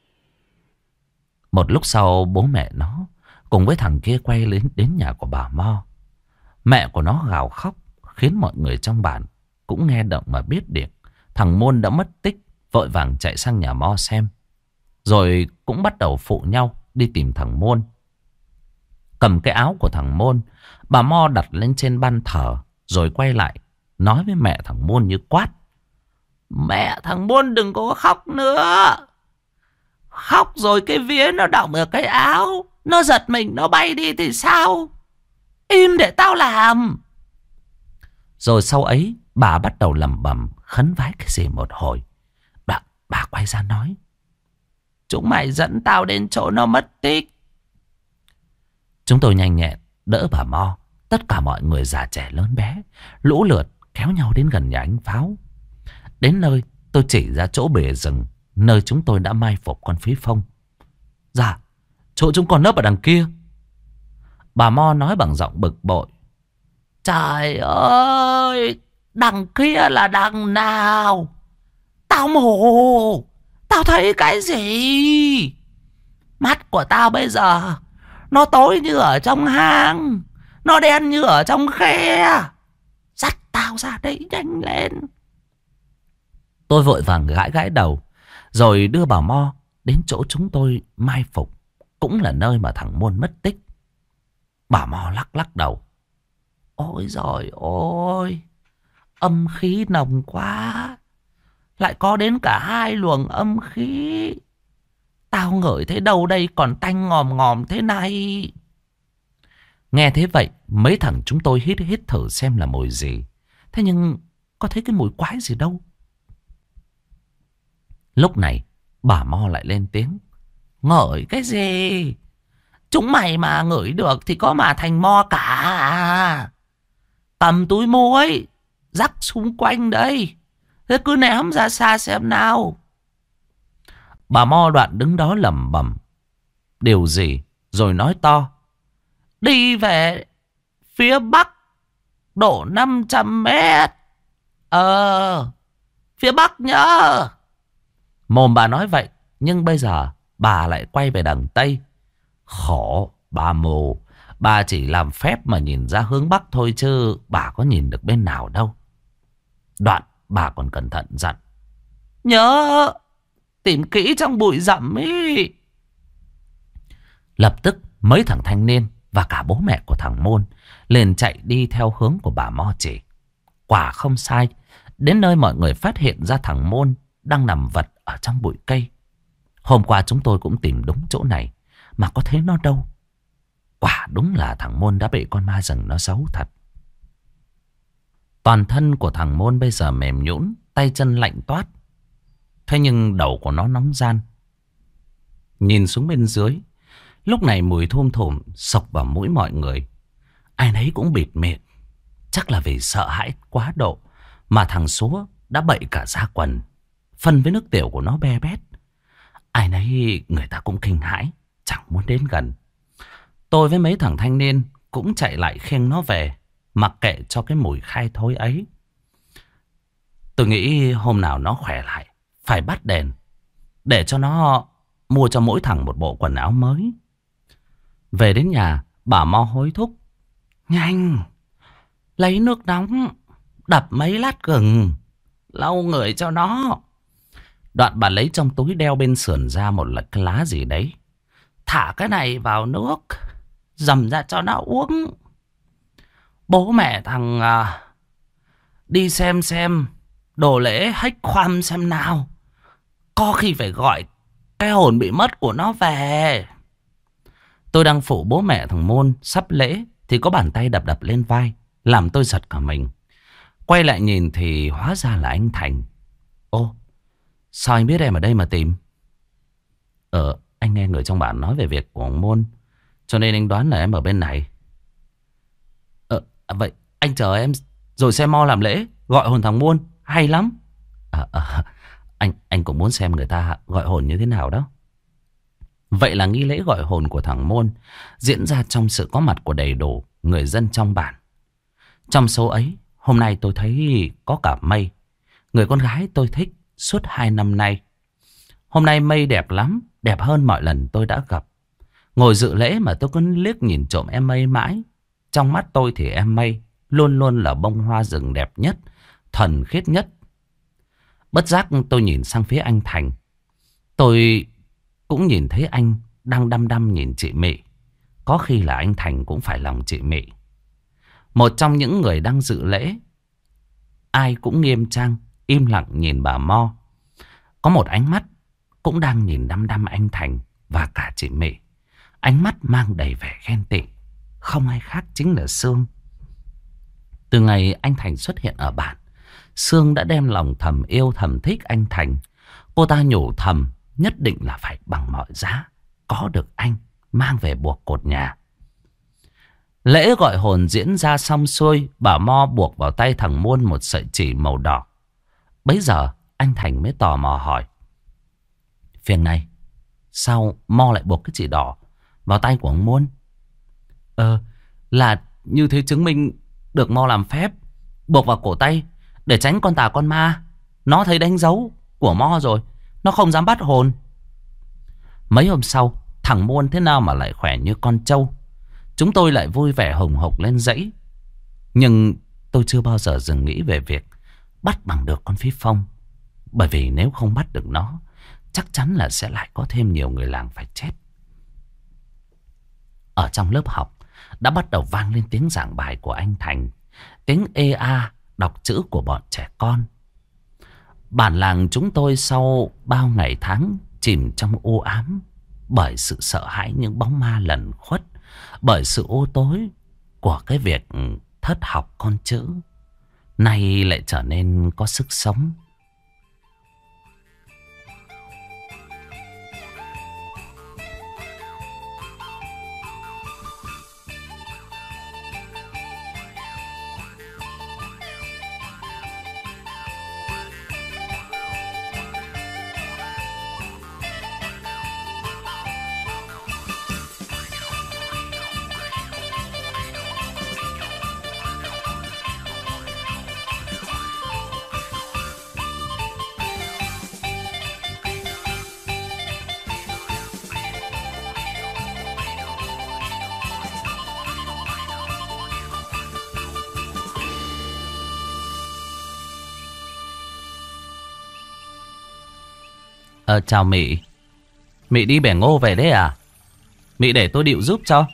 Một lúc sau, bố mẹ nó cùng với thằng kia quay đến, đến nhà của bà Mo. Mẹ của nó gào khóc, khiến mọi người trong bản cũng nghe động mà biết được thằng Môn đã mất tích, vội vàng chạy sang nhà Mo xem. Rồi cũng bắt đầu phụ nhau đi tìm thằng Môn. Cầm cái áo của thằng Môn, bà Mo đặt lên trên ban thờ, rồi quay lại nói với mẹ thằng Môn như quát: mẹ thằng Môn đừng có khóc nữa. Khóc rồi cái vía nó đọng ở cái áo, nó giật mình nó bay đi thì sao? Im để tao làm. Rồi sau ấy bà bắt đầu lẩm bẩm khấn vái cái gì một hồi. Bà, bà quay ra nói: chúng mày dẫn tao đến chỗ nó mất tích. Chúng tôi nhanh nhẹn đỡ bà Mo. Tất cả mọi người già trẻ lớn bé lũ lượt kéo nhau đến gần nhà anh Pháo. Đến nơi tôi chỉ ra chỗ bìa rừng nơi chúng tôi đã mai phục con phí phong. Dạ, chỗ chúng còn nấp ở đằng kia. Bà Mo nói bằng giọng bực bội: trời ơi, đằng kia là đằng nào? Tao mù, tao thấy cái gì? Mắt của tao bây giờ nó tối như ở trong hang, nó đen như ở trong khe. Dắt tao ra đây nhanh lên. Tôi vội vàng gãi gãi đầu, rồi đưa bà Mo đến chỗ chúng tôi mai phục, cũng là nơi mà thằng Môn mất tích. Bà Mo lắc lắc đầu: ôi giời ôi, âm khí nồng quá. Lại có đến cả hai luồng âm khí. Tao ngửi thấy đâu đây còn tanh ngòm ngòm thế này. Nghe thế vậy, mấy thằng chúng tôi hít hít thử xem là mùi gì. Thế nhưng có thấy cái mùi quái gì đâu. Lúc này bà Mo lại lên tiếng. Ngửi cái gì? Chúng mày mà ngửi được thì có mà thành mo cả à? Cầm túi muối rắc xung quanh đây, thế cứ ném ra xa xem nào. Bà Mo Đoạn đứng đó lẩm bẩm điều gì rồi nói to. Đi về phía bắc độ năm trăm mét. Ờ, phía bắc nhá. Mồm bà nói vậy, nhưng bây giờ bà lại quay về đằng tây. Khổ bà mù, bà chỉ làm phép mà nhìn ra hướng bắc thôi chứ bà có nhìn được bên nào đâu. Đoạn bà còn cẩn thận dặn. Nhớ tìm kỹ trong bụi rậm ấy. Lập tức mấy thằng thanh niên và cả bố mẹ của thằng Môn liền chạy đi theo hướng của bà Mo chỉ. Quả không sai, đến nơi mọi người phát hiện ra thằng Môn đang nằm vật ở trong bụi cây. Hôm qua chúng tôi cũng tìm đúng chỗ này mà có thấy nó đâu. Quả đúng là thằng Môn đã bị con ma rừng nó giấu thật. Toàn thân của thằng Môn bây giờ mềm nhũn, tay chân lạnh toát. Thế nhưng đầu của nó nóng ran. Nhìn xuống bên dưới, lúc này mùi thum thủm sộc vào mũi mọi người. Ai nấy cũng bịt miệng. Chắc là vì sợ hãi quá độ mà thằng Súa đã bậy cả da quần. Phân với nước tiểu của nó be bét. Ai nấy người ta cũng kinh hãi, chẳng muốn đến gần. Tôi với mấy thằng thanh niên cũng chạy lại khiêng nó về, mặc kệ cho cái mùi khai thối ấy. Tôi nghĩ hôm nào nó khỏe lại phải bắt đèn, để cho nó mua cho mỗi thằng một bộ quần áo mới. Về đến nhà, bà Mo hối thúc. Nhanh, lấy nước nóng, đập mấy lát gừng, lau người cho nó. Đoạn bà lấy trong túi đeo bên sườn ra một cái lá gì đấy. Thả cái này vào nước, dầm ra cho nó uống. Bố mẹ thằng à, đi xem xem đồ lễ hách khoăm xem nào. Có khi phải gọi cái hồn bị mất của nó về. Tôi đang phụ bố mẹ thằng Môn sắp lễ thì có bàn tay đập đập lên vai, làm tôi giật cả mình. Quay lại nhìn thì hóa ra là anh Thành. Ô, sao anh biết em ở đây mà tìm? Ờ, anh nghe người trong bản nói về việc của ông Môn, cho nên anh đoán là em ở bên này. Ờ, vậy anh chờ em rồi xem Mo làm lễ gọi hồn thằng Môn, hay lắm. À, à, anh anh cũng muốn xem người ta gọi hồn như thế nào đó. Vậy là nghi lễ gọi hồn của thằng Môn diễn ra trong sự có mặt của đầy đủ người dân trong bản. Trong số ấy, hôm nay tôi thấy có cả Mây, người con gái tôi thích suốt hai năm nay. Hôm nay Mây đẹp lắm, đẹp hơn mọi lần tôi đã gặp. Ngồi dự lễ mà tôi cứ liếc nhìn trộm em Mây mãi. Trong mắt tôi thì em Mây luôn luôn là bông hoa rừng đẹp nhất, thuần khiết nhất. Bất giác tôi nhìn sang phía anh Thành. Tôi cũng nhìn thấy anh đang đăm đăm nhìn chị Mị. Có khi là anh Thành cũng phải lòng chị Mị. Một trong những người đang dự lễ, ai cũng nghiêm trang, im lặng nhìn bà Mo. Có một ánh mắt cũng đang nhìn đăm đăm anh Thành và cả chị Mị. Ánh mắt mang đầy vẻ ghen tị. Không ai khác chính là Sương. Từ ngày anh Thành xuất hiện ở bản, Sương đã đem lòng thầm yêu thầm thích anh Thành. Cô ta nhủ thầm nhất định là phải bằng mọi giá có được anh mang về buộc cột nhà. Lễ gọi hồn diễn ra xong xuôi, bà Mo buộc vào tay thằng Muôn một sợi chỉ màu đỏ. Bấy giờ anh Thành mới tò mò hỏi. Phiền này, sao Mo lại buộc cái chỉ đỏ vào tay của ông Muôn? Ờ, là như thế chứng minh được Mo làm phép, buộc vào cổ tay để tránh con tà con ma. Nó thấy đánh dấu của Mo rồi, nó không dám bắt hồn. Mấy hôm sau, thằng Muôn thế nào mà lại khỏe như con trâu. Chúng tôi lại vui vẻ hùng hục lên dãy. Nhưng tôi chưa bao giờ dừng nghĩ về việc bắt bằng được con Phí Phong. Bởi vì nếu không bắt được nó, chắc chắn là sẽ lại có thêm nhiều người làng phải chết. Ở trong lớp học đã bắt đầu vang lên tiếng giảng bài của anh Thành, tiếng ê a đọc chữ của bọn trẻ con. Bản làng chúng tôi sau bao ngày tháng chìm trong u ám bởi sự sợ hãi những bóng ma lẩn khuất, bởi sự u tối của cái việc thất học con chữ, nay lại trở nên có sức sống. Ờ chào Mị. Mị đi bẻ ngô về đấy à? Mị để tôi điệu giúp cho.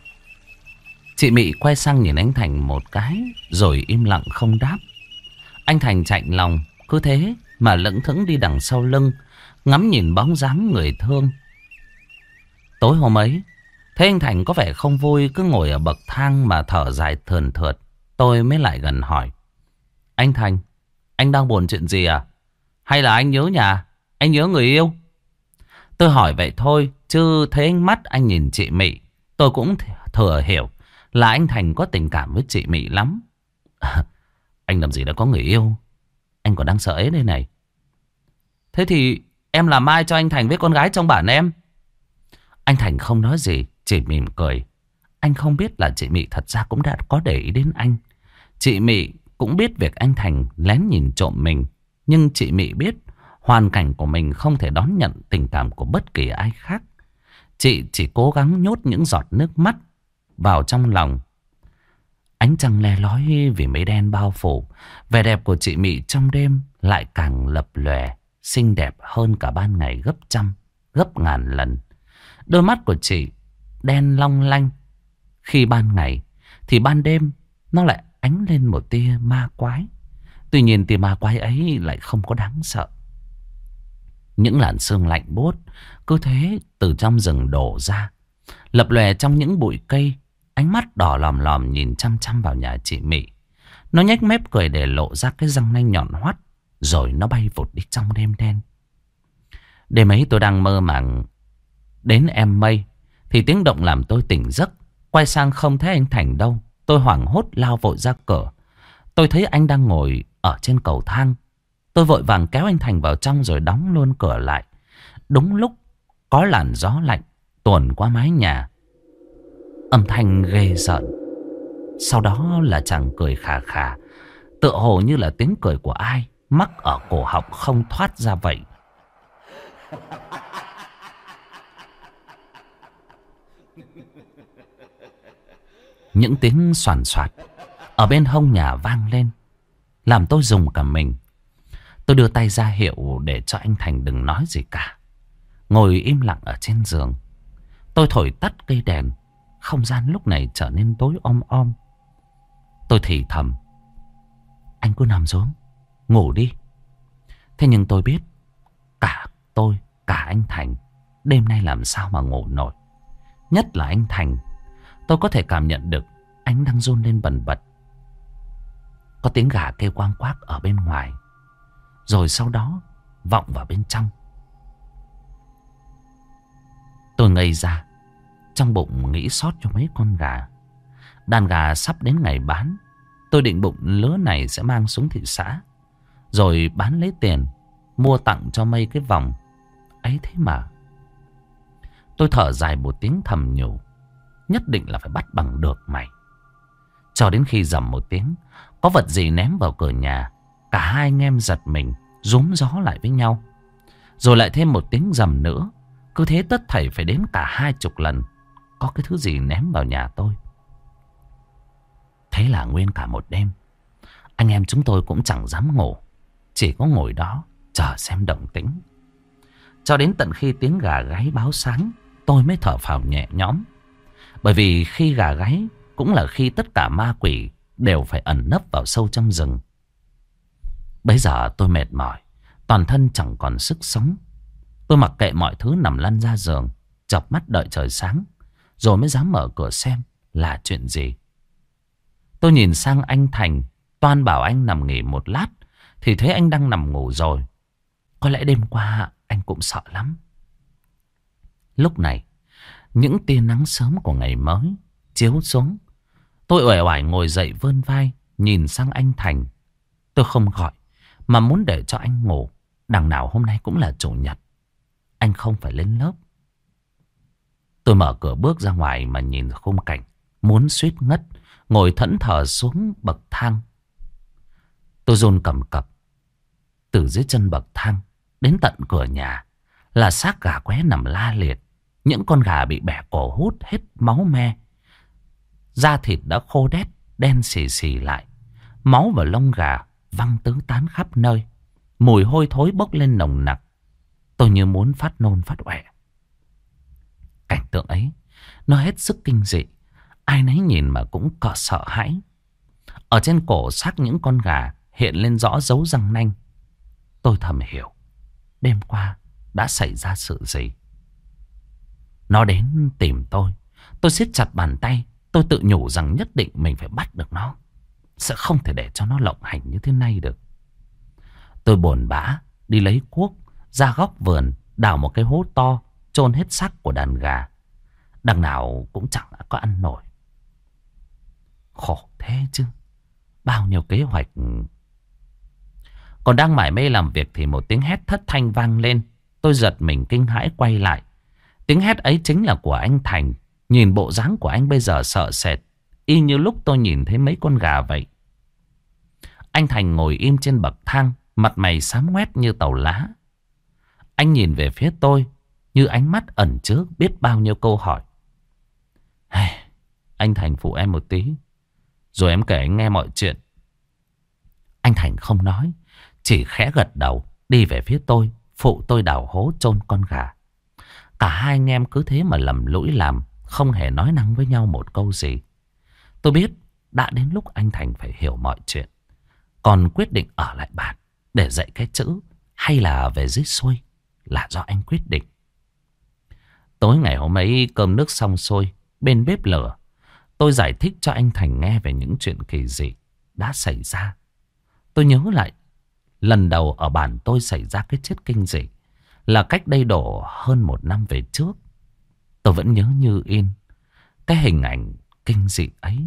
Chị Mị quay sang nhìn anh Thành một cái rồi im lặng không đáp. Anh Thành chạnh lòng, cứ thế mà lững thững đi đằng sau lưng, ngắm nhìn bóng dáng người thương. Tối hôm ấy, thấy anh Thành có vẻ không vui, cứ ngồi ở bậc thang mà thở dài thườn thượt. Tôi mới lại gần hỏi: Anh Thành, anh đang buồn chuyện gì à? Hay là anh nhớ nhà, anh nhớ người yêu? Tôi hỏi vậy thôi, chứ thấy ánh mắt anh nhìn chị Mị, tôi cũng thừa hiểu là anh Thành có tình cảm với chị Mị lắm. Anh làm gì đã có người yêu, anh còn đang sợ ấy đây này. Thế thì em làm mai cho anh Thành với con gái trong bản em. Anh Thành không nói gì, chỉ mỉm cười. Anh không biết là chị Mị thật ra cũng đã có để ý đến anh. Chị Mị cũng biết việc anh Thành lén nhìn trộm mình. Nhưng chị Mị biết hoàn cảnh của mình không thể đón nhận tình cảm của bất kỳ ai khác. Chị chỉ cố gắng nhốt những giọt nước mắt vào trong lòng. Ánh trăng le lói vì mây đen bao phủ. Vẻ đẹp của chị Mị trong đêm lại càng lập lòe, xinh đẹp hơn cả ban ngày gấp trăm, gấp ngàn lần. Đôi mắt của chị đen long lanh khi ban ngày, thì ban đêm nó lại ánh lên một tia ma quái. Tuy nhiên tia ma quái ấy lại không có đáng sợ. Những làn sương lạnh buốt cứ thế từ trong rừng đổ ra, lập lòe trong những bụi cây. Ánh mắt đỏ lòm lòm nhìn chăm chăm vào nhà chị Mị. Nó nhếch mép cười để lộ ra cái răng nanh nhọn hoắt, rồi nó bay vụt đi trong đêm đen. Đêm ấy tôi đang mơ màng đến em Mây, thì tiếng động làm tôi tỉnh giấc. Quay sang không thấy anh Thành đâu. Tôi hoảng hốt lao vội ra cửa. Tôi thấy anh đang ngồi ở trên cầu thang. Tôi vội vàng kéo anh Thành vào trong rồi đóng luôn cửa lại. Đúng lúc có làn gió lạnh tuồn qua mái nhà. Âm thanh ghê rợn. Sau đó là chàng cười khà khà, tựa hồ như là tiếng cười của ai mắc ở cổ họng không thoát ra vậy. Những tiếng xoàn xoạt ở bên hông nhà vang lên, làm tôi rùng cả mình. Tôi đưa tay ra hiệu để cho anh Thành đừng nói gì cả, ngồi im lặng ở trên giường. Tôi thổi tắt cây đèn. Không gian lúc này trở nên tối om om. Tôi thì thầm: Anh cứ nằm xuống, ngủ đi. Thế nhưng tôi biết cả tôi, cả anh Thành đêm nay làm sao mà ngủ nổi. Nhất là anh Thành. Tôi có thể cảm nhận được anh đang run lên bần bật. Có tiếng gà kêu quang quác ở bên ngoài, rồi sau đó vọng vào bên trong. Tôi ngây ra, trong bụng nghĩ xót cho mấy con gà. Đàn gà sắp đến ngày bán. Tôi định bụng lứa này sẽ mang xuống thị xã, rồi bán lấy tiền mua tặng cho Mây cái vòng ấy. Thế mà tôi thở dài một tiếng thầm nhủ: nhất định là phải bắt bằng được mày. Cho đến khi rầm một tiếng, có vật gì ném vào cửa nhà. Cả hai anh em giật mình, rúm gió lại với nhau. Rồi lại thêm một tiếng rầm nữa. Cứ thế tất thảy phải đến cả hai chục lần có cái thứ gì ném vào nhà tôi. Thế là nguyên cả một đêm, anh em chúng tôi cũng chẳng dám ngủ, chỉ có ngồi đó chờ xem động tĩnh. Cho đến tận khi tiếng gà gáy báo sáng, tôi mới thở phào nhẹ nhõm. Bởi vì khi gà gáy cũng là khi tất cả ma quỷ đều phải ẩn nấp vào sâu trong rừng. Bấy giờ tôi mệt mỏi, toàn thân chẳng còn sức sống. Tôi mặc kệ mọi thứ nằm lăn ra giường, chợp mắt đợi trời sáng, rồi mới dám mở cửa xem là chuyện gì. Tôi nhìn sang anh Thành, toan bảo anh nằm nghỉ một lát, thì thấy anh đang nằm ngủ rồi. Có lẽ đêm qua anh cũng sợ lắm. Lúc này, những tia nắng sớm của ngày mới chiếu xuống. Tôi uể oải ngồi dậy vươn vai, nhìn sang anh Thành. Tôi không gọi, mà muốn để cho anh ngủ. Đằng nào hôm nay cũng là chủ nhật, anh không phải lên lớp. Tôi mở cửa bước ra ngoài mà nhìn khung cảnh, muốn suýt ngất, ngồi thẫn thờ xuống bậc thang. Tôi run cầm cập. Từ dưới chân bậc thang đến tận cửa nhà là xác gà qué nằm la liệt. Những con gà bị bẻ cổ hút hết máu me. Da thịt đã khô đét, đen xì xì lại. Máu và lông gà văng tứ tán khắp nơi. Mùi hôi thối bốc lên nồng nặc. Tôi như muốn phát nôn phát ọe. Cảnh tượng ấy nó hết sức kinh dị. Ai nấy nhìn mà cũng cọ sợ hãi. Ở trên cổ xác những con gà hiện lên rõ dấu răng nanh. Tôi thầm hiểu đêm qua đã xảy ra sự gì. Nó đến tìm tôi. Tôi siết chặt bàn tay. Tôi tự nhủ rằng nhất định mình phải bắt được nó. Sẽ không thể để cho nó lộng hành như thế này được. Tôi buồn bã đi lấy cuốc ra góc vườn, đào một cái hố to, chôn hết xác của đàn gà. Đằng nào cũng chẳng đã có ăn nổi. Khổ thế chứ. Bao nhiêu kế hoạch. Còn đang mải mê làm việc thì một tiếng hét thất thanh vang lên. Tôi giật mình kinh hãi quay lại. Tiếng hét ấy chính là của anh Thành. Nhìn bộ dáng của anh bây giờ sợ sệt, y như lúc tôi nhìn thấy mấy con gà vậy. Anh Thành ngồi im trên bậc thang, mặt mày xám ngoét như tàu lá. Anh nhìn về phía tôi như ánh mắt ẩn chứa biết bao nhiêu câu hỏi. Hey, anh Thành phụ em một tí, rồi em kể anh nghe mọi chuyện. Anh Thành không nói, chỉ khẽ gật đầu đi về phía tôi, phụ tôi đào hố chôn con gà. Cả hai anh em cứ thế mà lầm lũi làm, không hề nói năng với nhau một câu gì. Tôi biết đã đến lúc anh Thành phải hiểu mọi chuyện. Còn quyết định ở lại bản để dạy cái chữ hay là về dưới xuôi là do anh quyết định. Tối ngày hôm ấy cơm nước xong xuôi, bên bếp lửa, tôi giải thích cho anh Thành nghe về những chuyện kỳ dị đã xảy ra. Tôi nhớ lại lần đầu ở bản tôi xảy ra cái chết kinh dị là cách đây độ hơn một năm về trước. Tôi vẫn nhớ như in cái hình ảnh kinh dị ấy.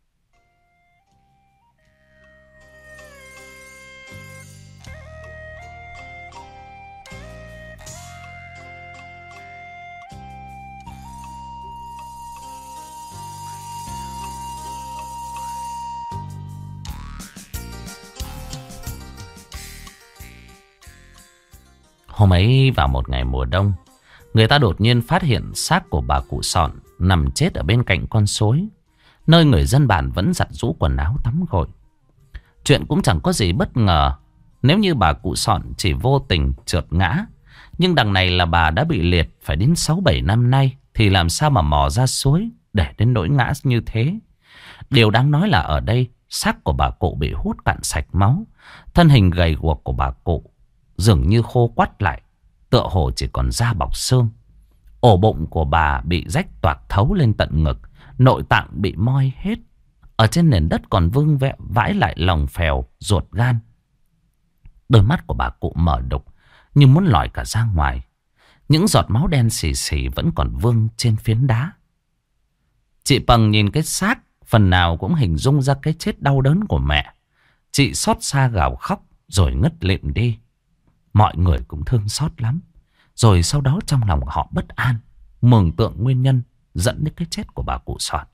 Hôm ấy vào một ngày mùa đông, người ta đột nhiên phát hiện xác của bà cụ Sọn nằm chết ở bên cạnh con suối, nơi người dân bản vẫn giặt giũ quần áo tắm gội. Chuyện cũng chẳng có gì bất ngờ nếu như bà cụ Sọn chỉ vô tình trượt ngã. Nhưng đằng này là bà đã bị liệt phải đến sáu bảy năm nay, thì làm sao mà mò ra suối để đến nỗi ngã như thế. Điều đáng nói là ở đây xác của bà cụ bị hút cạn sạch máu. Thân hình gầy guộc của bà cụ dường như khô quắt lại, tựa hồ chỉ còn da bọc xương. Ổ bụng của bà bị rách toạc thấu lên tận ngực, nội tạng bị moi hết. Ở trên nền đất còn vương vẹ vãi lại lòng phèo, ruột gan. Đôi mắt của bà cụ mở đục như muốn lòi cả ra ngoài. Những giọt máu đen xì xì vẫn còn vương trên phiến đá. Chị Pằng nhìn cái xác, phần nào cũng hình dung ra cái chết đau đớn của mẹ. Chị xót xa gào khóc rồi ngất lịm đi. Mọi người cũng thương xót lắm. Rồi sau đó trong lòng họ bất an, mường tượng nguyên nhân dẫn đến cái chết của bà cụ Sọn.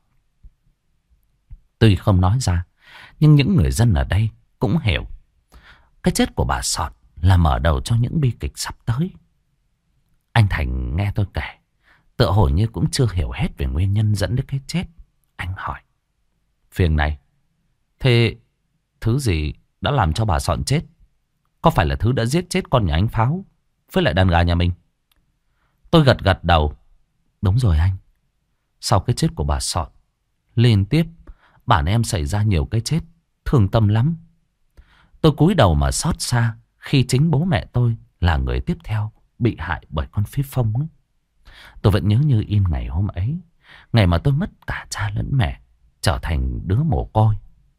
Tuy không nói ra, nhưng những người dân ở đây cũng hiểu cái chết của bà Sọn là mở đầu cho những bi kịch sắp tới. Anh Thành nghe tôi kể, tựa hồ như cũng chưa hiểu hết về nguyên nhân dẫn đến cái chết. Anh hỏi: Phiền này, thế thứ gì đã làm cho bà Sọn chết? Có phải là thứ đã giết chết con nhà anh Pháo với lại đàn gà nhà mình? Tôi gật gật đầu. Đúng rồi anh. Sau cái chết của bà Sọn, liên tiếp bản em xảy ra nhiều cái chết thương tâm lắm. Tôi cúi đầu mà xót xa khi chính bố mẹ tôi là người tiếp theo bị hại bởi con phí phong ấy. Tôi vẫn nhớ như in ngày hôm ấy, ngày mà tôi mất cả cha lẫn mẹ, trở thành đứa mồ côi.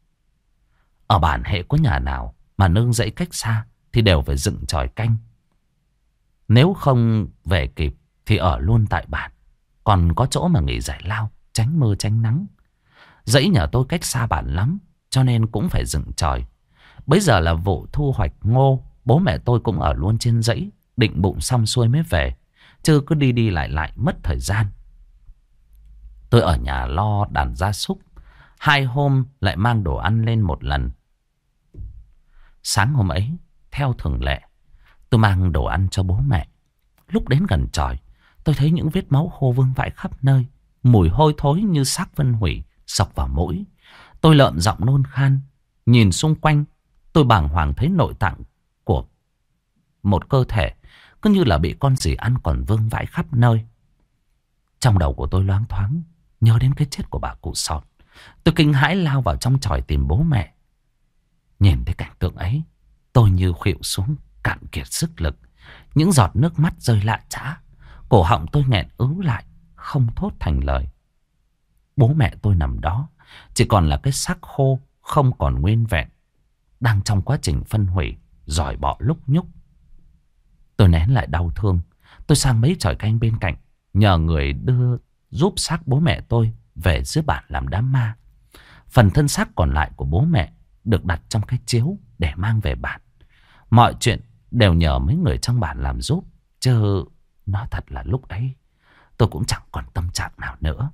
Ở bản hệ có nhà nào mà nương rẫy cách xa thì đều phải dựng chòi canh. Nếu không về kịp thì ở luôn tại bản, còn có chỗ mà nghỉ giải lao, tránh mưa tránh nắng. Dãy nhà tôi cách xa bản lắm, cho nên cũng phải dựng chòi. Bây giờ là vụ thu hoạch ngô, bố mẹ tôi cũng ở luôn trên dãy, định bụng xong xuôi mới về, chứ cứ đi đi lại lại mất thời gian. Tôi ở nhà lo đàn gia súc, hai hôm lại mang đồ ăn lên một lần. Sáng hôm ấy, theo thường lệ, tôi mang đồ ăn cho bố mẹ. Lúc đến gần chòi, tôi thấy những vết máu khô vương vãi khắp nơi, mùi hôi thối như xác phân hủy xộc vào mũi. Tôi lợm giọng nôn khan, nhìn xung quanh, tôi bàng hoàng thấy nội tạng của một cơ thể cứ như là bị con gì ăn còn vương vãi khắp nơi. Trong đầu của tôi loáng thoáng nhớ đến cái chết của bà cụ Sọt. Tôi kinh hãi lao vào trong chòi tìm bố mẹ. Nhìn thấy cảnh tượng ấy, tôi như khuỵu xuống, cạn kiệt sức lực. Những giọt nước mắt rơi lạ chã. Cổ họng tôi nghẹn ứ lại, không thốt thành lời. Bố mẹ tôi nằm đó, chỉ còn là cái xác khô, không còn nguyên vẹn, đang trong quá trình phân hủy, giỏi bọ lúc nhúc. Tôi nén lại đau thương. Tôi sang mấy chòi canh bên cạnh, nhờ người đưa giúp xác bố mẹ tôi về dưới bản làm đám ma. Phần thân xác còn lại của bố mẹ được đặt trong cái chiếu để mang về bản. Mọi chuyện đều nhờ mấy người trong bản làm giúp, chứ nói thật là lúc ấy tôi cũng chẳng còn tâm trạng nào nữa.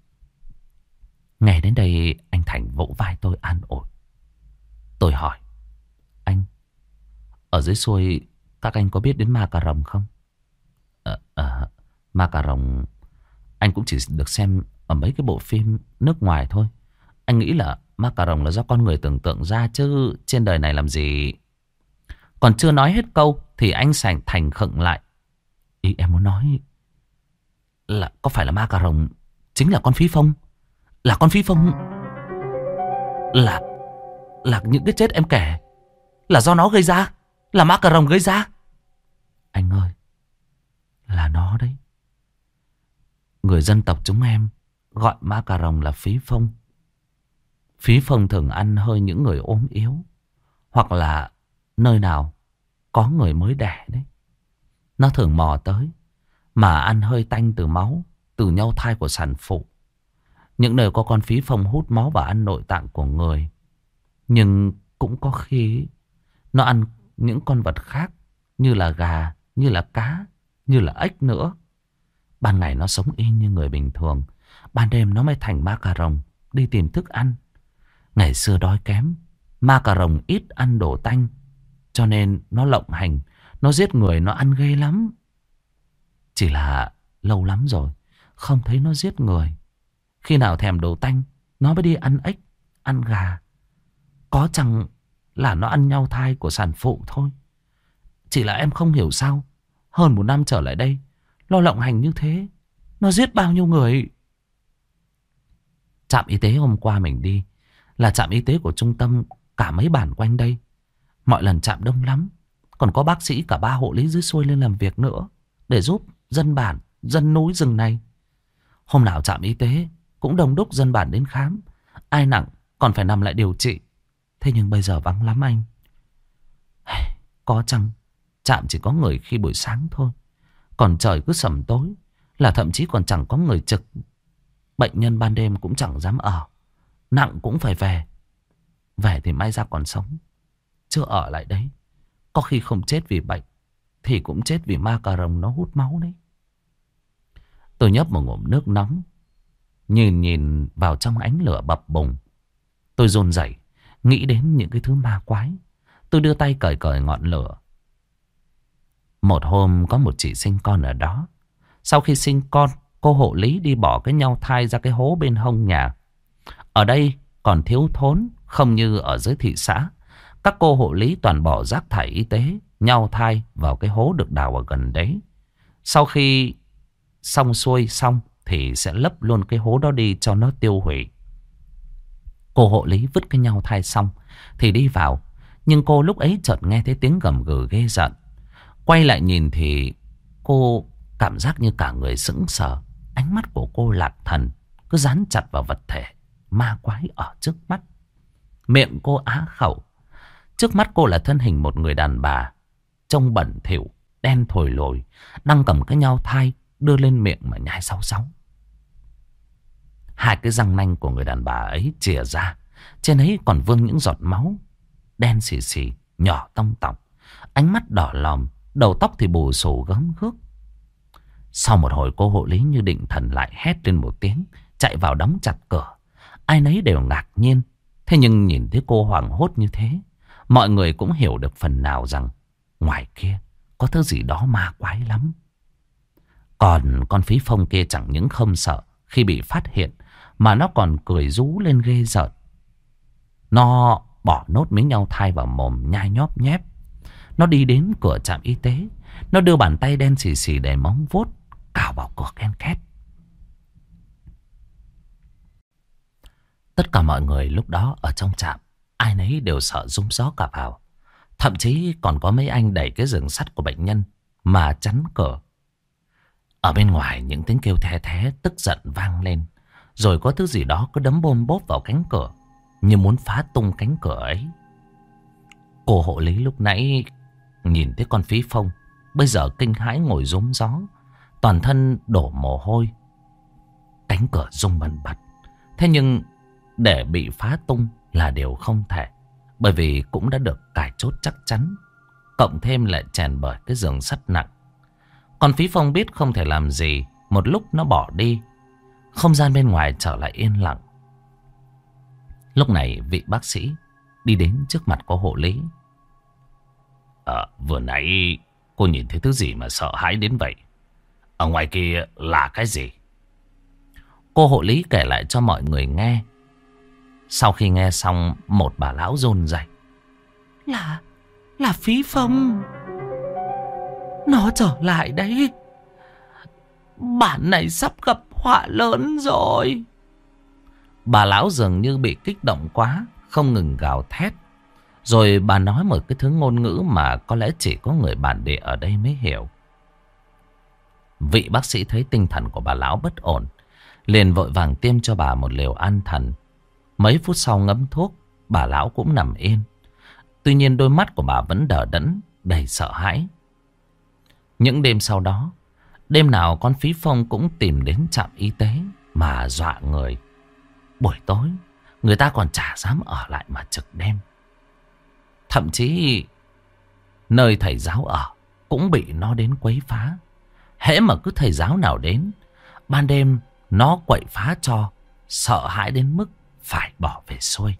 Nghe đến đây, anh Thành vỗ vai tôi an ủi. Tôi hỏi: Anh, ở dưới xuôi các anh có biết đến ma cà rồng không? Ờ, à, ma cà rồng anh cũng chỉ được xem ở mấy cái bộ phim nước ngoài thôi. Anh nghĩ là ma cà rồng là do con người tưởng tượng ra, chứ trên đời này làm gì. Còn chưa nói hết câu thì anh Sành Thành khựng lại. Ý em muốn nói là có phải là ma cà rồng chính là con Phí Phong? Là con Phí Phong Là Là những cái chết em kể là do nó gây ra, là ma cà rồng gây ra. Anh ơi, là nó đấy. Người dân tộc chúng em gọi ma cà rồng là Phí Phong. Phí Phong thường ăn hơi những người ốm yếu, hoặc là nơi nào có người mới đẻ đấy. Nó thường mò tới mà ăn hơi tanh từ máu, từ nhau thai của sản phụ. Những nơi có con Phí Phong hút máu và ăn nội tạng của người. Nhưng cũng có khi nó ăn những con vật khác, như là gà, như là cá, như là ếch nữa. Ban ngày nó sống y như người bình thường, ban đêm nó mới thành ma cà rồng đi tìm thức ăn. Ngày xưa đói kém, ma cà rồng ít ăn đồ tanh, cho nên nó lộng hành, nó giết người, nó ăn ghê lắm. Chỉ là lâu lắm rồi không thấy nó giết người. Khi nào thèm đồ tanh, nó mới đi ăn ếch, ăn gà. Có chăng là nó ăn nhau thai của sản phụ thôi. Chỉ là em không hiểu sao hơn một năm trở lại đây nó lộng hành như thế. Nó giết bao nhiêu người. Trạm y tế hôm qua mình đi là trạm y tế của trung tâm cả mấy bản quanh đây. Mọi lần trạm đông lắm. Còn có bác sĩ cả ba hộ lý dưới xuôi lên làm việc nữa, để giúp dân bản, dân núi rừng này. Hôm nào trạm y tế cũng đông đúc dân bản đến khám. Ai nặng còn phải nằm lại điều trị. Thế nhưng bây giờ vắng lắm anh. Có chăng trạm chỉ có người khi buổi sáng thôi, còn trời cứ sầm tối là thậm chí còn chẳng có người trực. Bệnh nhân ban đêm cũng chẳng dám ở, nặng cũng phải về. Về thì may ra còn sống, chứ ở lại đấy có khi không chết vì bệnh thì cũng chết vì ma cà rồng nó hút máu đấy. Tôi nhấp một ngụm nước nóng, nhìn nhìn vào trong ánh lửa bập bùng. Tôi run rẩy nghĩ đến những cái thứ ma quái. Tôi đưa tay cởi cởi ngọn lửa. Một hôm có một chị sinh con ở đó. Sau khi sinh con, cô hộ lý đi bỏ cái nhau thai ra cái hố bên hông nhà. Ở đây còn thiếu thốn, không như ở dưới thị xã. Các cô hộ lý toàn bỏ rác thải y tế, nhau thai vào cái hố được đào ở gần đấy. Sau khi xong xuôi xong thì sẽ lấp luôn cái hố đó đi cho nó tiêu hủy. Cô hộ lý vứt cái nhau thai xong thì đi vào. Nhưng cô lúc ấy chợt nghe thấy tiếng gầm gừ ghê giận. Quay lại nhìn thì cô cảm giác như cả người sững sờ. Ánh mắt của cô lạc thần, cứ dán chặt vào vật thể ma quái ở trước mắt. Miệng cô á khẩu. Trước mắt cô là thân hình một người đàn bà, trông bẩn thỉu, đen thồi lồi, đang cầm cái nhau thai đưa lên miệng mà nhai sáu sáu. Hai cái răng nanh của người đàn bà ấy chìa ra, trên ấy còn vương những giọt máu đen xì xì, nhỏ tông tỏng. Ánh mắt đỏ lòm, đầu tóc thì bù xù gớm ghiếc. Sau một hồi cô hộ lý như định thần lại hét lên một tiếng, chạy vào đóng chặt cửa. Ai nấy đều ngạc nhiên. Thế nhưng nhìn thấy cô hoảng hốt như thế, mọi người cũng hiểu được phần nào rằng ngoài kia có thứ gì đó ma quái lắm. Còn con Phí Phong kia chẳng những không sợ khi bị phát hiện, mà nó còn cười rú lên ghê rợn. Nó bỏ nốt miếng nhau thai vào mồm nhai nhóp nhép. Nó đi đến cửa trạm y tế. Nó đưa bàn tay đen xì xì đầy móng vuốt cào vào cửa ken két. Tất cả mọi người lúc đó ở trong trạm, ai nấy đều sợ rúm gió cả vào. Thậm chí còn có mấy anh đẩy cái giường sắt của bệnh nhân mà chắn cửa. Ở bên ngoài những tiếng kêu the thé tức giận vang lên. Rồi có thứ gì đó cứ đấm bôm bốp vào cánh cửa, như muốn phá tung cánh cửa ấy. Cô hộ lý lúc nãy nhìn thấy con Phí Phong, bây giờ kinh hãi ngồi rúm gió, toàn thân đổ mồ hôi. Cánh cửa rung bần bật. Thế nhưng để bị phá tung là điều không thể, bởi vì cũng đã được cài chốt chắc chắn, cộng thêm lại chèn bởi cái giường sắt nặng. Còn Phí Phong biết không thể làm gì, một lúc nó bỏ đi. Không gian bên ngoài trở lại yên lặng. Lúc này vị bác sĩ đi đến trước mặt cô hộ lý. Ờ, vừa nãy cô nhìn thấy thứ gì mà sợ hãi đến vậy? Ở ngoài kia là cái gì? Cô hộ lý kể lại cho mọi người nghe. Sau khi nghe xong, một bà lão run rẩy. Là, là Phí Phong. Nó trở lại đấy. Bản này sắp gặp họa lớn rồi. Bà lão dường như bị kích động quá, không ngừng gào thét. Rồi bà nói một cái thứ ngôn ngữ mà có lẽ chỉ có người bản địa ở đây mới hiểu. Vị bác sĩ thấy tinh thần của bà lão bất ổn, liền vội vàng tiêm cho bà một liều an thần. Mấy phút sau ngấm thuốc, bà lão cũng nằm yên. Tuy nhiên đôi mắt của bà vẫn đờ đẫn, đầy sợ hãi. Những đêm sau đó, đêm nào con Phí Phong cũng tìm đến trạm y tế mà dọa người. Buổi tối, người ta còn chả dám ở lại mà trực đêm. Thậm chí, nơi thầy giáo ở cũng bị nó đến quấy phá. Hễ mà cứ thầy giáo nào đến, ban đêm nó quậy phá cho, sợ hãi đến mức phải bỏ về xuôi.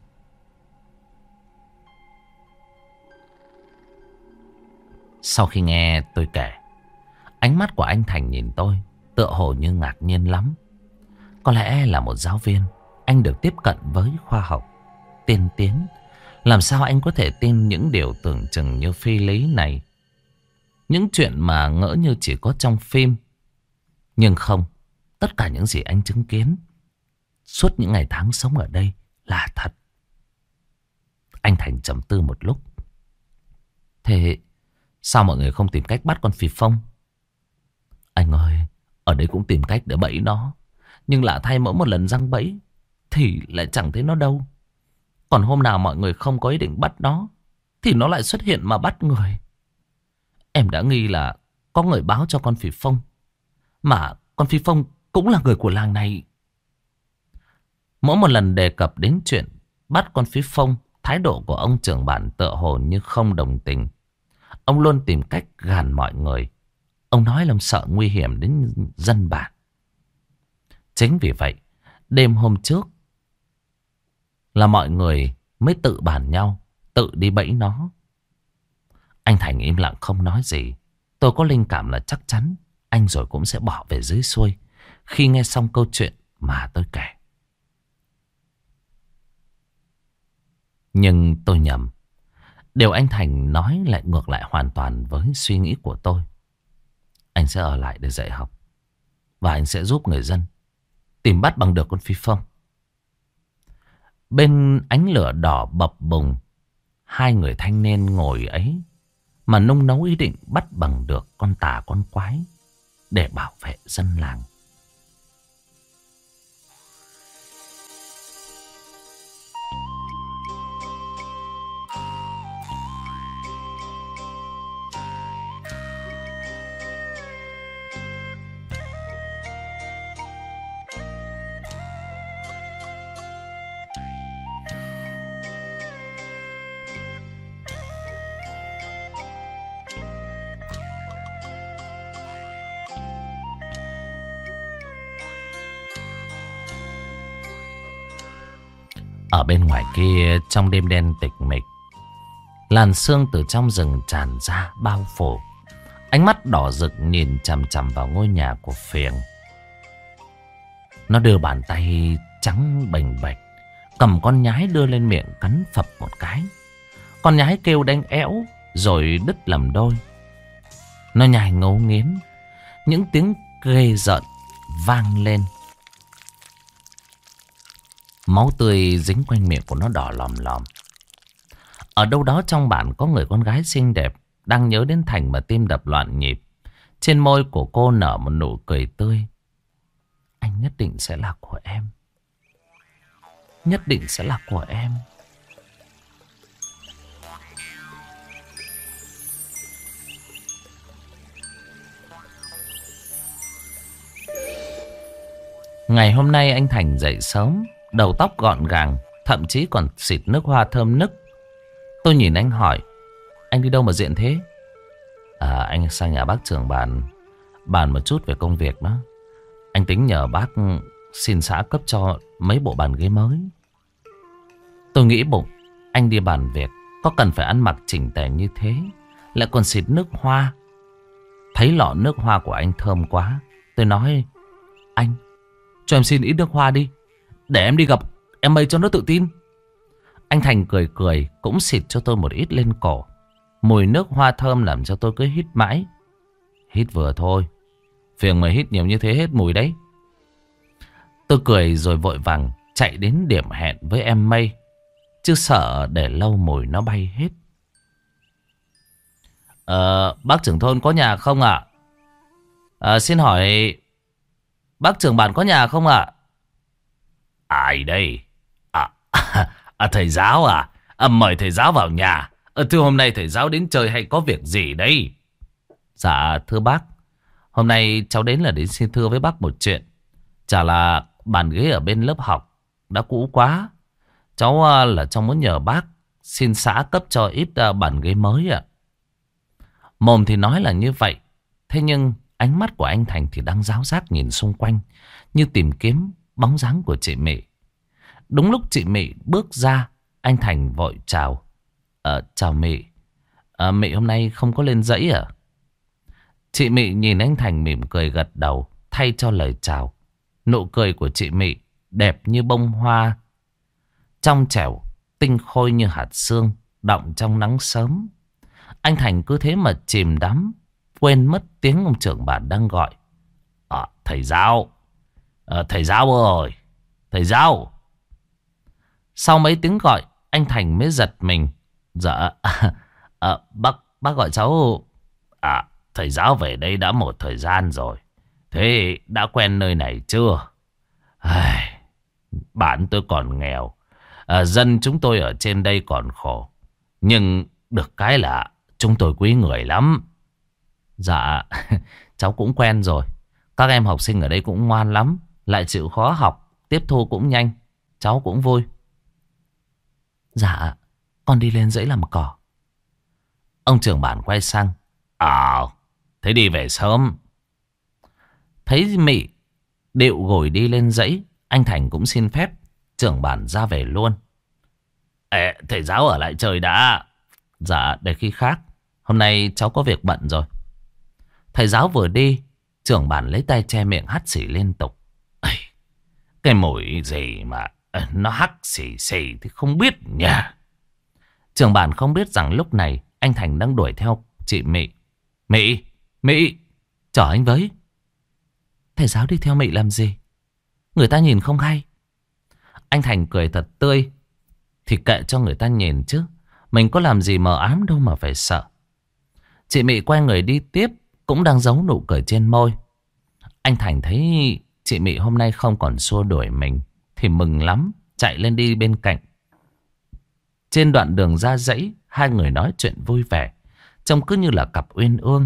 Sau khi nghe tôi kể, ánh mắt của anh Thành nhìn tôi tựa hồ như ngạc nhiên lắm. Có lẽ là một giáo viên, anh được tiếp cận với khoa học tiên tiến. Làm sao anh có thể tin những điều tưởng chừng như phi lý này? Những chuyện mà ngỡ như chỉ có trong phim. Nhưng không, tất cả những gì anh chứng kiến suốt những ngày tháng sống ở đây là thật. Anh Thành trầm tư một lúc. Thế sao mọi người không tìm cách bắt con Phì Phong? Anh ơi, ở đây cũng tìm cách để bẫy nó. Nhưng lạ thay mỗi một lần giăng bẫy thì lại chẳng thấy nó đâu. Còn hôm nào mọi người không có ý định bắt nó thì nó lại xuất hiện mà bắt người. Em đã nghi là có người báo cho con Phì Phong. Mà con Phì Phong cũng là người của làng này. Mỗi một lần đề cập đến chuyện bắt con Phì Phong, thái độ của ông trưởng bản tựa hồ như không đồng tình. Ông luôn tìm cách gàn mọi người. Ông nói làm sợ nguy hiểm đến dân bản. Chính vì vậy, đêm hôm trước là mọi người mới tự bàn nhau, tự đi bẫy nó. Anh Thành im lặng không nói gì. Tôi có linh cảm là chắc chắn anh rồi cũng sẽ bỏ về dưới xuôi khi nghe xong câu chuyện mà tôi kể. Nhưng tôi nhầm. Điều anh Thành nói lại ngược lại hoàn toàn với suy nghĩ của tôi. Anh sẽ ở lại để dạy học. Và anh sẽ giúp người dân tìm bắt bằng được con Phi Phong. Bên ánh lửa đỏ bập bùng, hai người thanh niên ngồi ấy mà nung nấu ý định bắt bằng được con tà con quái để bảo vệ dân làng. Ở bên ngoài kia, trong đêm đen tịch mịch, làn sương từ trong rừng tràn ra bao phủ. Ánh mắt đỏ rực nhìn chằm chằm vào ngôi nhà của Phiền. Nó đưa bàn tay trắng bềnh bạch, cầm con nhái đưa lên miệng cắn phập một cái. Con nhái kêu đanh éo, rồi đứt làm đôi. Nó nhai ngấu nghiến, những tiếng ghê rợn vang lên. Máu tươi dính quanh miệng của nó đỏ lòm lòm. Ở đâu đó trong bản có người con gái xinh đẹp đang nhớ đến Thành mà tim đập loạn nhịp. Trên môi của cô nở một nụ cười tươi. Anh nhất định sẽ là của em. Nhất định sẽ là của em. Ngày hôm nay anh Thành dậy sớm, đầu tóc gọn gàng, thậm chí còn xịt nước hoa thơm nức. Tôi nhìn anh hỏi, anh đi đâu mà diện thế? À, anh sang nhà bác trưởng bàn Bàn một chút về công việc đó. Anh tính nhờ bác xin xã cấp cho mấy bộ bàn ghế mới. Tôi nghĩ bụng, anh đi bàn việc có cần phải ăn mặc chỉnh tề như thế, lại còn xịt nước hoa. Thấy lọ nước hoa của anh thơm quá, tôi nói, anh, cho em xin ít nước hoa đi, để em đi gặp em mây cho nó tự tin. Anh Thành cười cười, cũng xịt cho tôi một ít lên cổ. Mùi nước hoa thơm làm cho tôi cứ hít mãi. Hít vừa thôi, phiền mày hít nhiều như thế hết mùi đấy. Tôi cười rồi vội vàng chạy đến điểm hẹn với em mây, chứ sợ để lâu mùi nó bay hết. Ờ, bác trưởng thôn có nhà không ạ? À? À, xin hỏi bác trưởng bản có nhà không ạ? Ai đây? À, à, thầy giáo à? À, mời thầy giáo vào nhà. À, thưa hôm nay thầy giáo đến chơi hay có việc gì đây? Dạ thưa bác, hôm nay cháu đến là đến xin thưa với bác một chuyện. Chả là bàn ghế ở bên lớp học đã cũ quá. Cháu uh, là cháu muốn nhờ bác xin xã cấp cho ít uh, bàn ghế mới ạ. Mồm thì nói là như vậy, thế nhưng ánh mắt của anh Thành thì đang ráo rác nhìn xung quanh, như tìm kiếm bóng dáng của chị Mị. Đúng lúc chị Mị bước ra, anh Thành vội chào. Ờ, chào Mị. À, Mị hôm nay không có lên dãy à? Chị Mị nhìn anh Thành mỉm cười gật đầu, thay cho lời chào. Nụ cười của chị Mị đẹp như bông hoa, trong trẻo, tinh khôi như hạt sương, đọng trong nắng sớm. Anh Thành cứ thế mà chìm đắm, quên mất tiếng ông trưởng bản đang gọi. À, thầy giáo, à, thầy giáo ơi, thầy giáo. Sau mấy tiếng gọi, anh Thành mới giật mình. Dạ, à, à, bác, bác gọi cháu. À, thầy giáo về đây đã một thời gian rồi. Thế đã quen nơi này chưa? Ai, bản tôi còn nghèo, à, dân chúng tôi ở trên đây còn khổ. Nhưng được cái là chúng tôi quý người lắm. Dạ, cháu cũng quen rồi. Các em học sinh ở đây cũng ngoan lắm, lại chịu khó học, tiếp thu cũng nhanh. Cháu cũng vui. Dạ, con đi lên dãy làm cỏ. Ông trưởng bản quay sang. À, thế đi về sớm. Thấy Mị điệu gồi đi lên dãy, anh Thành cũng xin phép trưởng bản ra về luôn. Ê, thầy giáo ở lại chơi đã. Dạ, để khi khác, hôm nay cháu có việc bận rồi. Thầy giáo vừa đi, trưởng bản lấy tay che miệng hắt xì liên tục. Ê, cái mùi gì mà nó hắt xì xì thì không biết nhỉ. Trưởng bản không biết rằng lúc này anh Thành đang đuổi theo chị Mị. Mị, Mị, chở anh với. Thầy giáo đi theo Mị làm gì? Người ta nhìn không hay. Anh Thành cười thật tươi. Thì kệ cho người ta nhìn chứ, mình có làm gì mờ ám đâu mà phải sợ. Chị Mị quay người đi tiếp, cũng đang giấu nụ cười trên môi. Anh Thành thấy chị Mị hôm nay không còn xua đuổi mình thì mừng lắm, chạy lên đi bên cạnh. Trên đoạn đường ra dãy, hai người nói chuyện vui vẻ, trông cứ như là cặp uyên ương.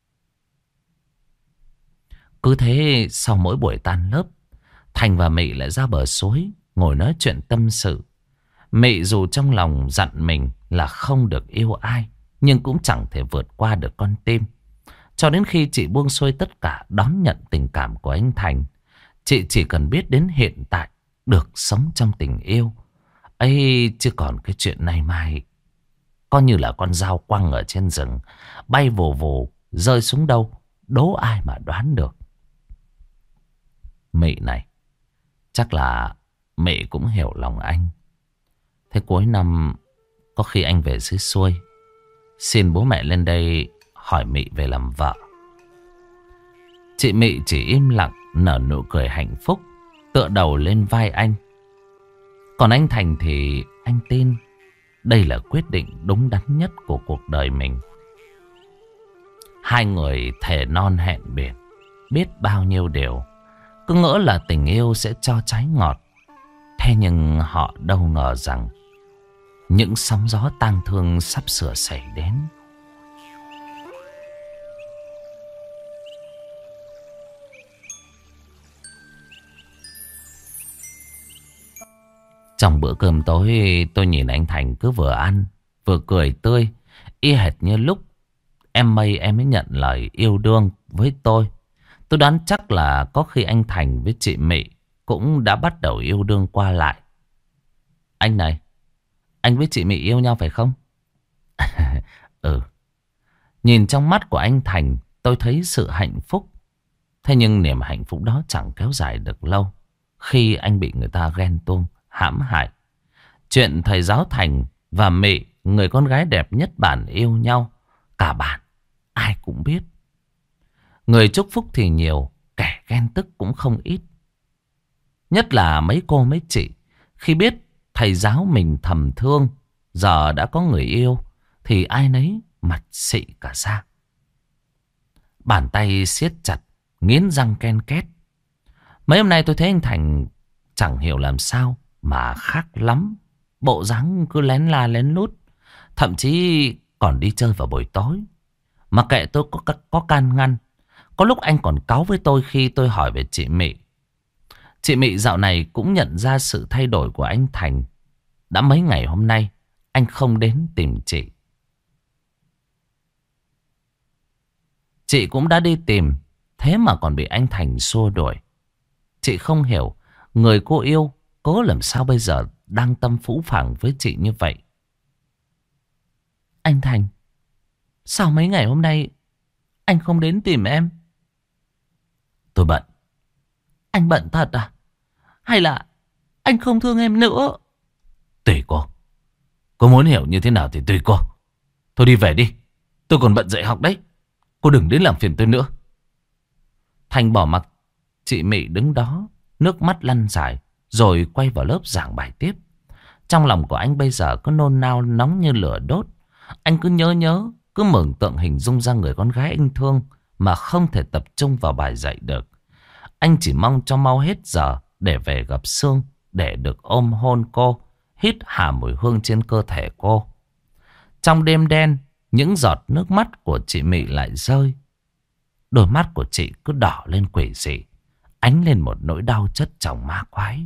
Cứ thế sau mỗi buổi tan lớp, Thành và Mị lại ra bờ suối ngồi nói chuyện tâm sự. Mị dù trong lòng dặn mình là không được yêu ai, nhưng cũng chẳng thể vượt qua được con tim. Cho đến khi chị buông xuôi tất cả đón nhận tình cảm của anh Thành, chị chỉ cần biết đến hiện tại, được sống trong tình yêu ấy, chứ còn cái chuyện này mai có như là con dao quăng ở trên rừng, bay vù vù rơi xuống đâu, đố ai mà đoán được. Mị này, chắc là Mị cũng hiểu lòng anh. Thế cuối năm có khi anh về dưới xuôi xin bố mẹ lên đây hỏi Mị về làm vợ. Chị Mị chỉ im lặng nở nụ cười hạnh phúc, tựa đầu lên vai anh. Còn anh Thành thì anh tin đây là quyết định đúng đắn nhất của cuộc đời mình. Hai người thề non hẹn biển, biết bao nhiêu điều. Cứ ngỡ là tình yêu sẽ cho trái ngọt. Thế nhưng họ đâu ngờ rằng những sóng gió tang thương sắp sửa xảy đến. Trong bữa cơm tối, tôi nhìn anh Thành cứ vừa ăn vừa cười tươi, y hệt như lúc em Mây em ấy nhận lời yêu đương với tôi. Tôi đoán chắc là có khi anh Thành với chị Mị cũng đã bắt đầu yêu đương qua lại. Anh này, anh với chị Mị yêu nhau phải không? Ừ. Nhìn trong mắt của anh Thành, tôi thấy sự hạnh phúc. Thế nhưng niềm hạnh phúc đó chẳng kéo dài được lâu, khi anh bị người ta ghen tuông, hãm hại. Chuyện thầy giáo Thành và Mị, người con gái đẹp nhất bản, yêu nhau, cả bản ai cũng biết. Người chúc phúc thì nhiều, kẻ ghen tức cũng không ít. Nhất là mấy cô mấy chị, khi biết thầy giáo mình thầm thương giờ đã có người yêu, thì ai nấy mặt xị cả ra. Bàn tay siết chặt, nghiến răng ken két. Mấy hôm nay tôi thấy anh Thành chẳng hiểu làm sao mà khác lắm. Bộ dáng cứ lén la lén lút, thậm chí còn đi chơi vào buổi tối. Mà kệ tôi có, có can ngăn. Có lúc anh còn cáu với tôi khi tôi hỏi về chị Mị. Chị Mị dạo này cũng nhận ra sự thay đổi của anh Thành. Đã mấy ngày hôm nay anh không đến tìm chị. Chị cũng đã đi tìm, thế mà còn bị anh Thành xua đuổi. Chị không hiểu người cô yêu cố làm sao bây giờ đang tâm phũ phàng với chị như vậy. Anh Thành, sao mấy ngày hôm nay anh không đến tìm em? Tôi bận. Anh bận thật à? Hay là anh không thương em nữa? Tùy cô. Cô muốn hiểu như thế nào thì tùy cô. Thôi đi về đi, tôi còn bận dạy học đấy. Cô đừng đến làm phiền tôi nữa. Thành bỏ mặc chị Mị đứng đó, nước mắt lăn dài, rồi quay vào lớp giảng bài tiếp. Trong lòng của anh bây giờ cứ nôn nao nóng như lửa đốt. Anh cứ nhớ nhớ, cứ mường tượng hình dung ra người con gái anh thương mà không thể tập trung vào bài dạy được. Anh chỉ mong cho mau hết giờ để về gặp Sương, để được ôm hôn cô, hít hà mùi hương trên cơ thể cô. Trong đêm đen, những giọt nước mắt của chị Mị lại rơi. Đôi mắt của chị cứ đỏ lên quỷ dị, ánh lên một nỗi đau chất chồng ma quái.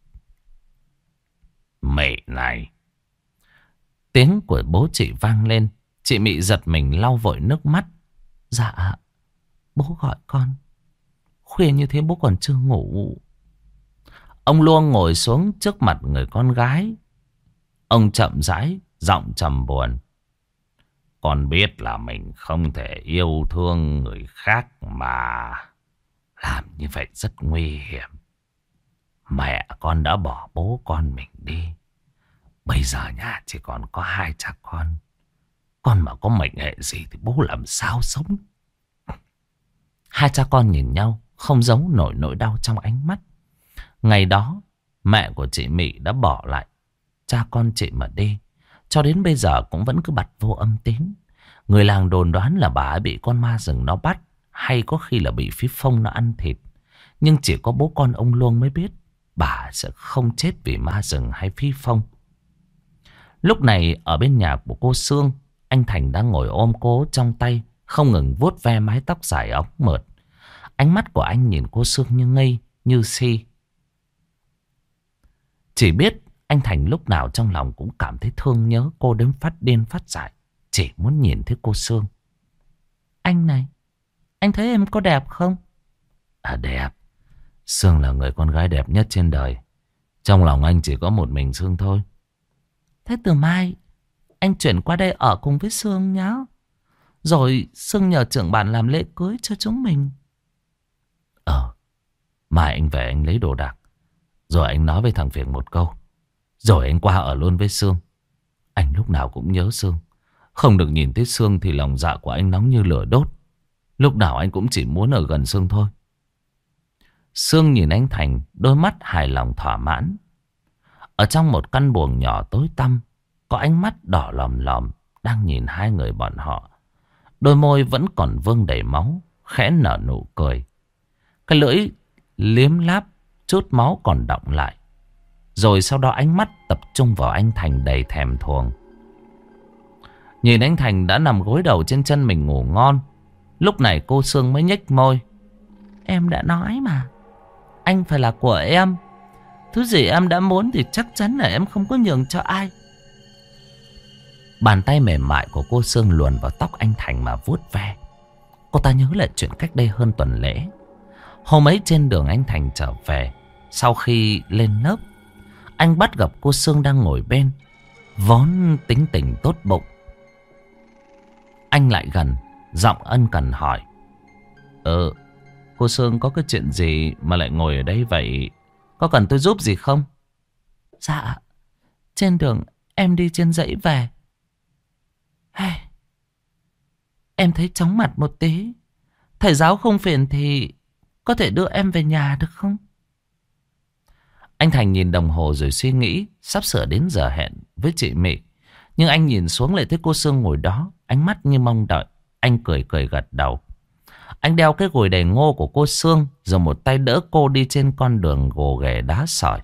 Mị này. Tiếng của bố chị vang lên. Chị Mị giật mình lau vội nước mắt. Dạ, bố gọi con. Khuya như thế bố còn chưa ngủ. Ông Luông ngồi xuống trước mặt người con gái. Ông chậm rãi, giọng trầm buồn. Con biết là mình không thể yêu thương người khác mà làm như vậy rất nguy hiểm. Mẹ con đã bỏ bố con mình đi. Bây giờ nhà chỉ còn có hai cha con. Con mà có mệnh hệ gì thì bố làm sao sống. Hai cha con nhìn nhau, không giấu nổi nỗi đau trong ánh mắt. Ngày đó mẹ của chị Mị đã bỏ lại cha con chị mà đi. Cho đến bây giờ cũng vẫn cứ bặt vô âm tín. Người làng đồn đoán là bà ấy bị con ma rừng nó bắt, hay có khi là bị phí phong nó ăn thịt. Nhưng chỉ có bố con ông Luông mới biết bà sẽ không chết vì ma rừng hay phí phong. Lúc này ở bên nhà của cô Sương, anh Thành đang ngồi ôm cô trong tay, không ngừng vuốt ve mái tóc dài óng mượt. Ánh mắt của anh nhìn cô Sương như ngây, như si. Chỉ biết anh Thành lúc nào trong lòng cũng cảm thấy thương nhớ cô đến phát điên phát dại, chỉ muốn nhìn thấy cô Sương. Anh này, anh thấy em có đẹp không? À đẹp. Sương là người con gái đẹp nhất trên đời. Trong lòng anh chỉ có một mình Sương thôi. Thế từ mai anh chuyển qua đây ở cùng với Sương nhá. Rồi Sương nhờ trưởng bản làm lễ cưới cho chúng mình. Ờ, mai anh về anh lấy đồ đạc, rồi anh nói với thằng Phiền một câu, rồi anh qua ở luôn với Sương. Anh lúc nào cũng nhớ Sương, Không được nhìn thấy Sương thì lòng dạ của anh nóng như lửa đốt. Lúc nào anh cũng chỉ muốn ở gần Sương thôi. Sương nhìn anh Thành, đôi mắt hài lòng thỏa mãn. Ở trong một căn buồng nhỏ tối tăm, có ánh mắt đỏ lòm lòm đang nhìn hai người bọn họ. Đôi môi vẫn còn vương đầy máu, khẽ nở nụ cười. Cái lưỡi liếm láp, chút máu còn đọng lại. Rồi sau đó ánh mắt tập trung vào anh Thành đầy thèm thuồng. Nhìn anh Thành đã nằm gối đầu trên chân mình ngủ ngon. Lúc này cô Sương mới nhếch môi. Em đã nói mà, anh phải là của em. Thứ gì em đã muốn thì chắc chắn là em không có nhường cho ai. Bàn tay mềm mại của cô Sương luồn vào tóc anh Thành mà vuốt ve. Cô ta nhớ lại chuyện cách đây hơn tuần lễ. Hôm ấy trên đường anh Thành trở về, sau khi lên lớp, anh bắt gặp cô Sương đang ngồi bên. Vốn tính tình tốt bụng, anh lại gần, giọng ân cần hỏi. Ờ, cô Sương có cái chuyện gì mà lại ngồi ở đây vậy? Có cần tôi giúp gì không? Dạ, trên đường em đi trên dãy về. Hey, em thấy chóng mặt một tí. Thầy giáo không phiền thì có thể đưa em về nhà được không? Anh Thành nhìn đồng hồ rồi suy nghĩ. Sắp sửa đến giờ hẹn với chị Mị. Nhưng anh nhìn xuống lại thấy cô Sương ngồi đó, ánh mắt như mong đợi. Anh cười cười gật đầu. Anh đeo cái gùi đầy ngô của cô Sương, rồi một tay đỡ cô đi trên con đường gồ ghề đá sỏi.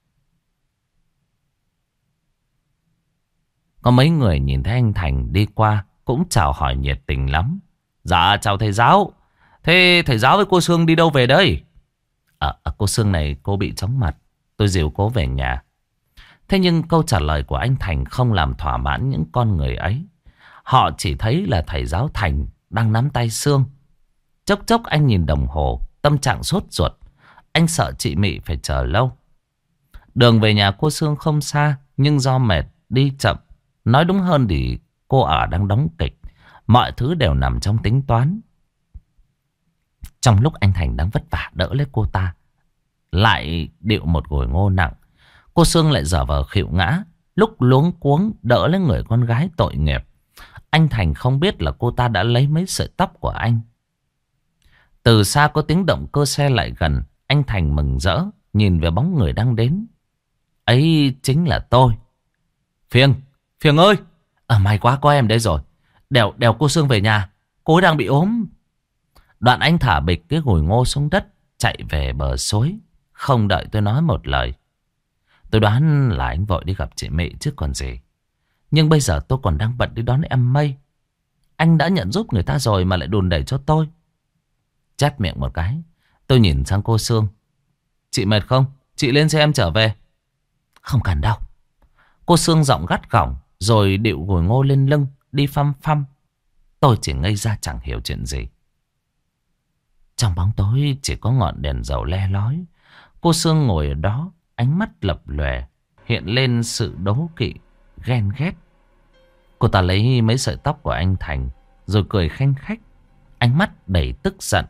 Có mấy người nhìn thấy anh Thành đi qua cũng chào hỏi nhiệt tình lắm. Dạ chào thầy giáo. Thế thầy giáo với cô Sương đi đâu về đây? À, à, cô Sương này cô bị chóng mặt, tôi dìu cô về nhà. Thế nhưng câu trả lời của anh Thành không làm thỏa mãn những con người ấy. Họ chỉ thấy là thầy giáo Thành đang nắm tay Sương. Chốc chốc anh nhìn đồng hồ, tâm trạng sốt ruột. Anh sợ chị Mị phải chờ lâu. Đường về nhà cô Sương không xa, nhưng do mệt, đi chậm. Nói đúng hơn thì cô ở đang đóng kịch. Mọi thứ đều nằm trong tính toán. Trong lúc anh Thành đang vất vả đỡ lấy cô ta, lại điệu một gồi ngô nặng, cô Sương lại dở vờ khịu ngã, lúc luống cuống đỡ lấy người con gái tội nghiệp. Anh Thành không biết là cô ta đã lấy mấy sợi tóc của anh. Từ xa có tiếng động cơ xe lại gần. Anh Thành mừng rỡ nhìn về bóng người đang đến. Ấy chính là tôi. Phiêng, Phiêng ơi, à, may quá có em đây rồi. Đèo, đèo cô Sương về nhà, cô ấy đang bị ốm. Đoạn anh thả bịch cái gùi ngô xuống đất, chạy về bờ suối. Không đợi tôi nói một lời. Tôi đoán là anh vội đi gặp chị Mị chứ còn gì. Nhưng bây giờ tôi còn đang bận đi đón em Mây. Anh đã nhận giúp người ta rồi mà lại đùn đẩy cho tôi. Chép miệng một cái, tôi nhìn sang cô Sương. Chị mệt không? Chị lên xe em trở về. Không cần đâu. Cô Sương giọng gắt gỏng, rồi điệu gùi ngô lên lưng, đi phăm phăm. Tôi chỉ ngây ra chẳng hiểu chuyện gì. Trong bóng tối chỉ có ngọn đèn dầu le lói. Cô Sương ngồi ở đó, ánh mắt lập lòe, hiện lên sự đố kỵ, ghen ghét. Cô ta lấy mấy sợi tóc của anh Thành, rồi cười khanh khách, ánh mắt đầy tức giận.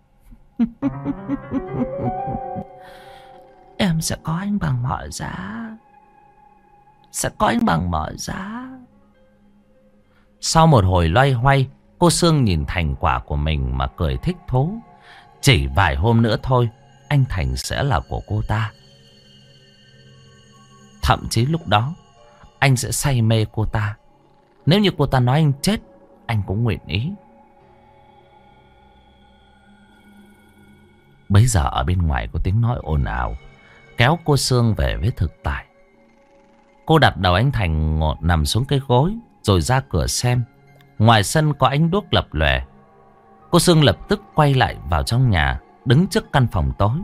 Em sẽ có anh bằng mọi giá. Sẽ có anh bằng mọi giá. Sau một hồi loay hoay, cô Sương nhìn thành quả của mình mà cười thích thú. Chỉ vài hôm nữa thôi, anh Thành sẽ là của cô ta. Thậm chí lúc đó, anh sẽ say mê cô ta. Nếu như cô ta nói anh chết, anh cũng nguyện ý. Bấy giờ ở bên ngoài có tiếng nói ồn ào, kéo cô Sương về với thực tại. Cô đặt đầu anh Thành ngột nằm xuống cái gối, rồi ra cửa xem. Ngoài sân có ánh đuốc lập lòe. Cô Sương lập tức quay lại vào trong nhà, đứng trước căn phòng tối.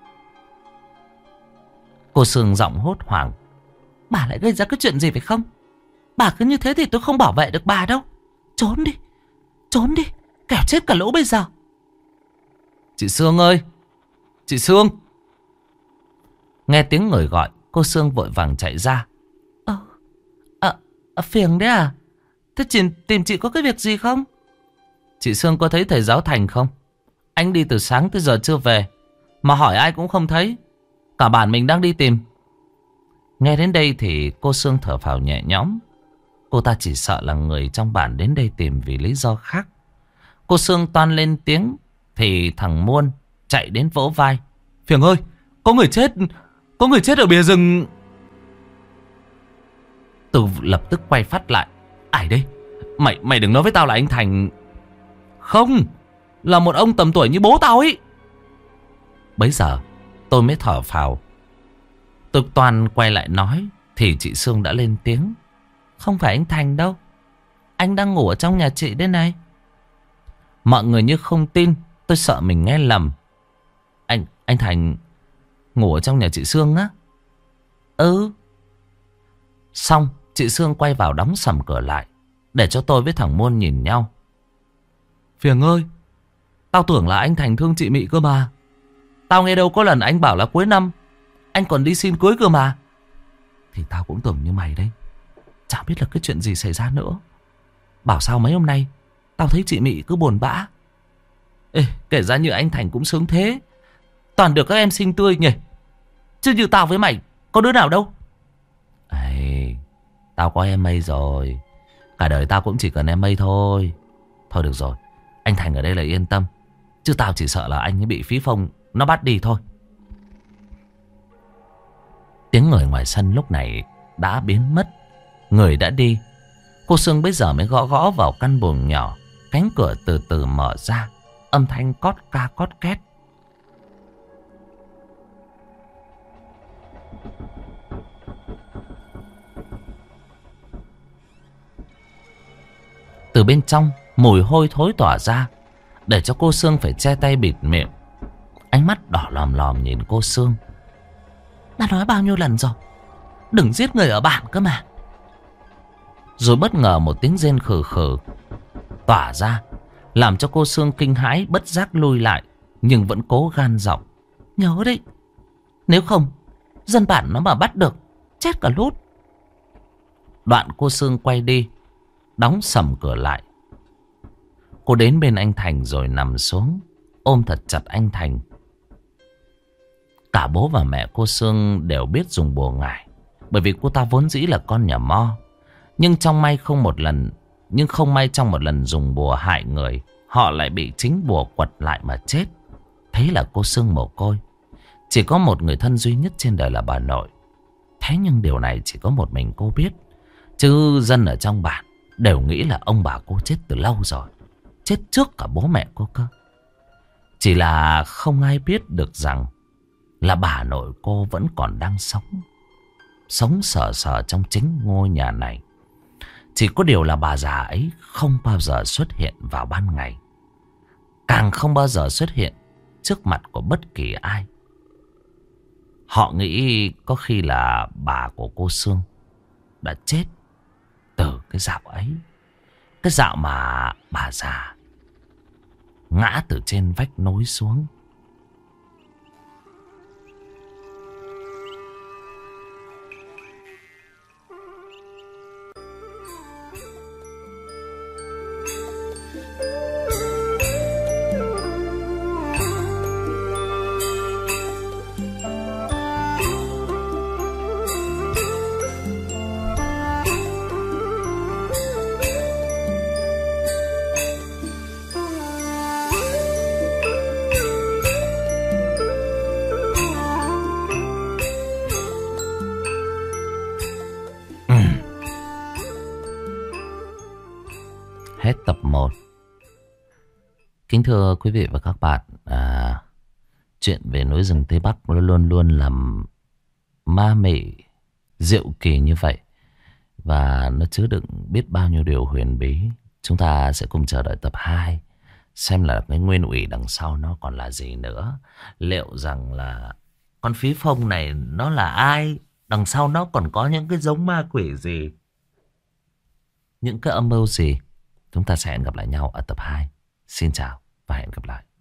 Cô Sương giọng hốt hoảng. Bà lại gây ra cái chuyện gì phải không? Bà cứ như thế thì tôi không bảo vệ được bà đâu. Trốn đi, trốn đi, kẻo chết cả lũ bây giờ. Chị Sương ơi, chị Sương. Nghe tiếng người gọi, cô Sương vội vàng chạy ra. Ờ, à, à, Phiền đấy à? Thế chị, tìm chị có cái việc gì không? Chị Sương có thấy thầy giáo Thành không? Anh đi từ sáng tới giờ chưa về, mà hỏi ai cũng không thấy. Cả bản mình đang đi tìm. Nghe đến đây thì cô Sương thở phào nhẹ nhõm. Cô ta chỉ sợ là người trong bản đến đây tìm vì lý do khác. Cô Sương toan lên tiếng thì thằng Muôn chạy đến vỗ vai. Phiền ơi, có người chết, có người chết ở bìa rừng. Từ lập tức quay phát lại. Ai đây? Mày mày đừng nói với tao là anh Thành. Không, là một ông tầm tuổi như bố tao ấy. Bấy giờ tôi mới thở phào. Tôi toan quay lại nói thì chị Sương đã lên tiếng. Không phải anh Thành đâu, anh đang ngủ ở trong nhà chị đây này. Mọi người như không tin. Tôi sợ mình nghe lầm. Anh anh Thành ngủ ở trong nhà chị Sương á? Ừ. Xong chị Sương quay vào đóng sầm cửa lại, để cho tôi với thằng Muôn nhìn nhau. Phiền ơi, tao tưởng là anh Thành thương chị Mị cơ mà. Tao nghe đâu có lần anh bảo là cuối năm anh còn đi xin cưới cơ mà. Thì tao cũng tưởng như mày đấy. Chả biết là cái chuyện gì xảy ra nữa. Bảo sao mấy hôm nay tao thấy chị Mị cứ buồn bã. Ê, kể ra như anh Thành cũng sướng thế, toàn được các em xinh tươi nhỉ. Chứ như tao với mày có đứa nào đâu. Ê, tao có em mây rồi. Cả đời tao cũng chỉ cần em mây thôi. Thôi được rồi, anh Thành ở đây là yên tâm. Chứ tao chỉ sợ là anh ấy bị phí phong nó bắt đi thôi. Tiếng người ngoài sân lúc này đã biến mất. Người đã đi. Cô Sương bây giờ mới gõ gõ vào căn buồng nhỏ. Cánh cửa từ từ mở ra. Âm thanh cót ca cót két. Từ bên trong mùi hôi thối tỏa ra, để cho cô Sương phải che tay bịt miệng. Ánh mắt đỏ lòm lòm nhìn cô Sương. Đã nói bao nhiêu lần rồi, đừng giết người ở bản cơ mà. Rồi bất ngờ một tiếng rên khừ khừ tỏa ra, làm cho cô Sương kinh hãi bất giác lui lại, nhưng vẫn cố gan giọng. Nhớ đấy, nếu không dân bản nó mà bắt được, chết cả lút. Đoạn cô Sương quay đi, đóng sầm cửa lại. Cô đến bên anh Thành rồi nằm xuống, ôm thật chặt anh Thành. Cả bố và mẹ cô Sương đều biết dùng bùa ngải, bởi vì cô ta vốn dĩ là con nhà Mo. Nhưng trong may không một lần Nhưng không may trong một lần dùng bùa hại người, họ lại bị chính bùa quật lại mà chết. Thế là cô Sương mồ côi. Chỉ có một người thân duy nhất trên đời là bà nội. Thế nhưng điều này chỉ có một mình cô biết. Chứ dân ở trong bản đều nghĩ là ông bà cô chết từ lâu rồi, chết trước cả bố mẹ cô cơ. Chỉ là không ai biết được rằng là bà nội cô vẫn còn đang sống, sống sờ sờ trong chính ngôi nhà này. Chỉ có điều là bà già ấy không bao giờ xuất hiện vào ban ngày, càng không bao giờ xuất hiện trước mặt của bất kỳ ai. Họ nghĩ có khi là bà của cô Sương đã chết từ cái dạo ấy. Cái dạo mà bà già ngã từ trên vách nối xuống. Hết tập một. Kính thưa quý vị và các bạn, à, chuyện về núi rừng Tây Bắc nó luôn luôn làm ma mị, diệu kỳ như vậy. Và nó chứa đựng biết bao nhiêu điều huyền bí. Chúng ta sẽ cùng chờ đợi tập hai, xem là cái nguyên ủy đằng sau nó còn là gì nữa. Liệu rằng là con Phí Phong này nó là ai? Đằng sau nó còn có những cái giống ma quỷ gì? Những cái âm mưu gì? Chúng ta sẽ hẹn gặp lại nhau ở tập hai. Xin chào và hẹn gặp lại.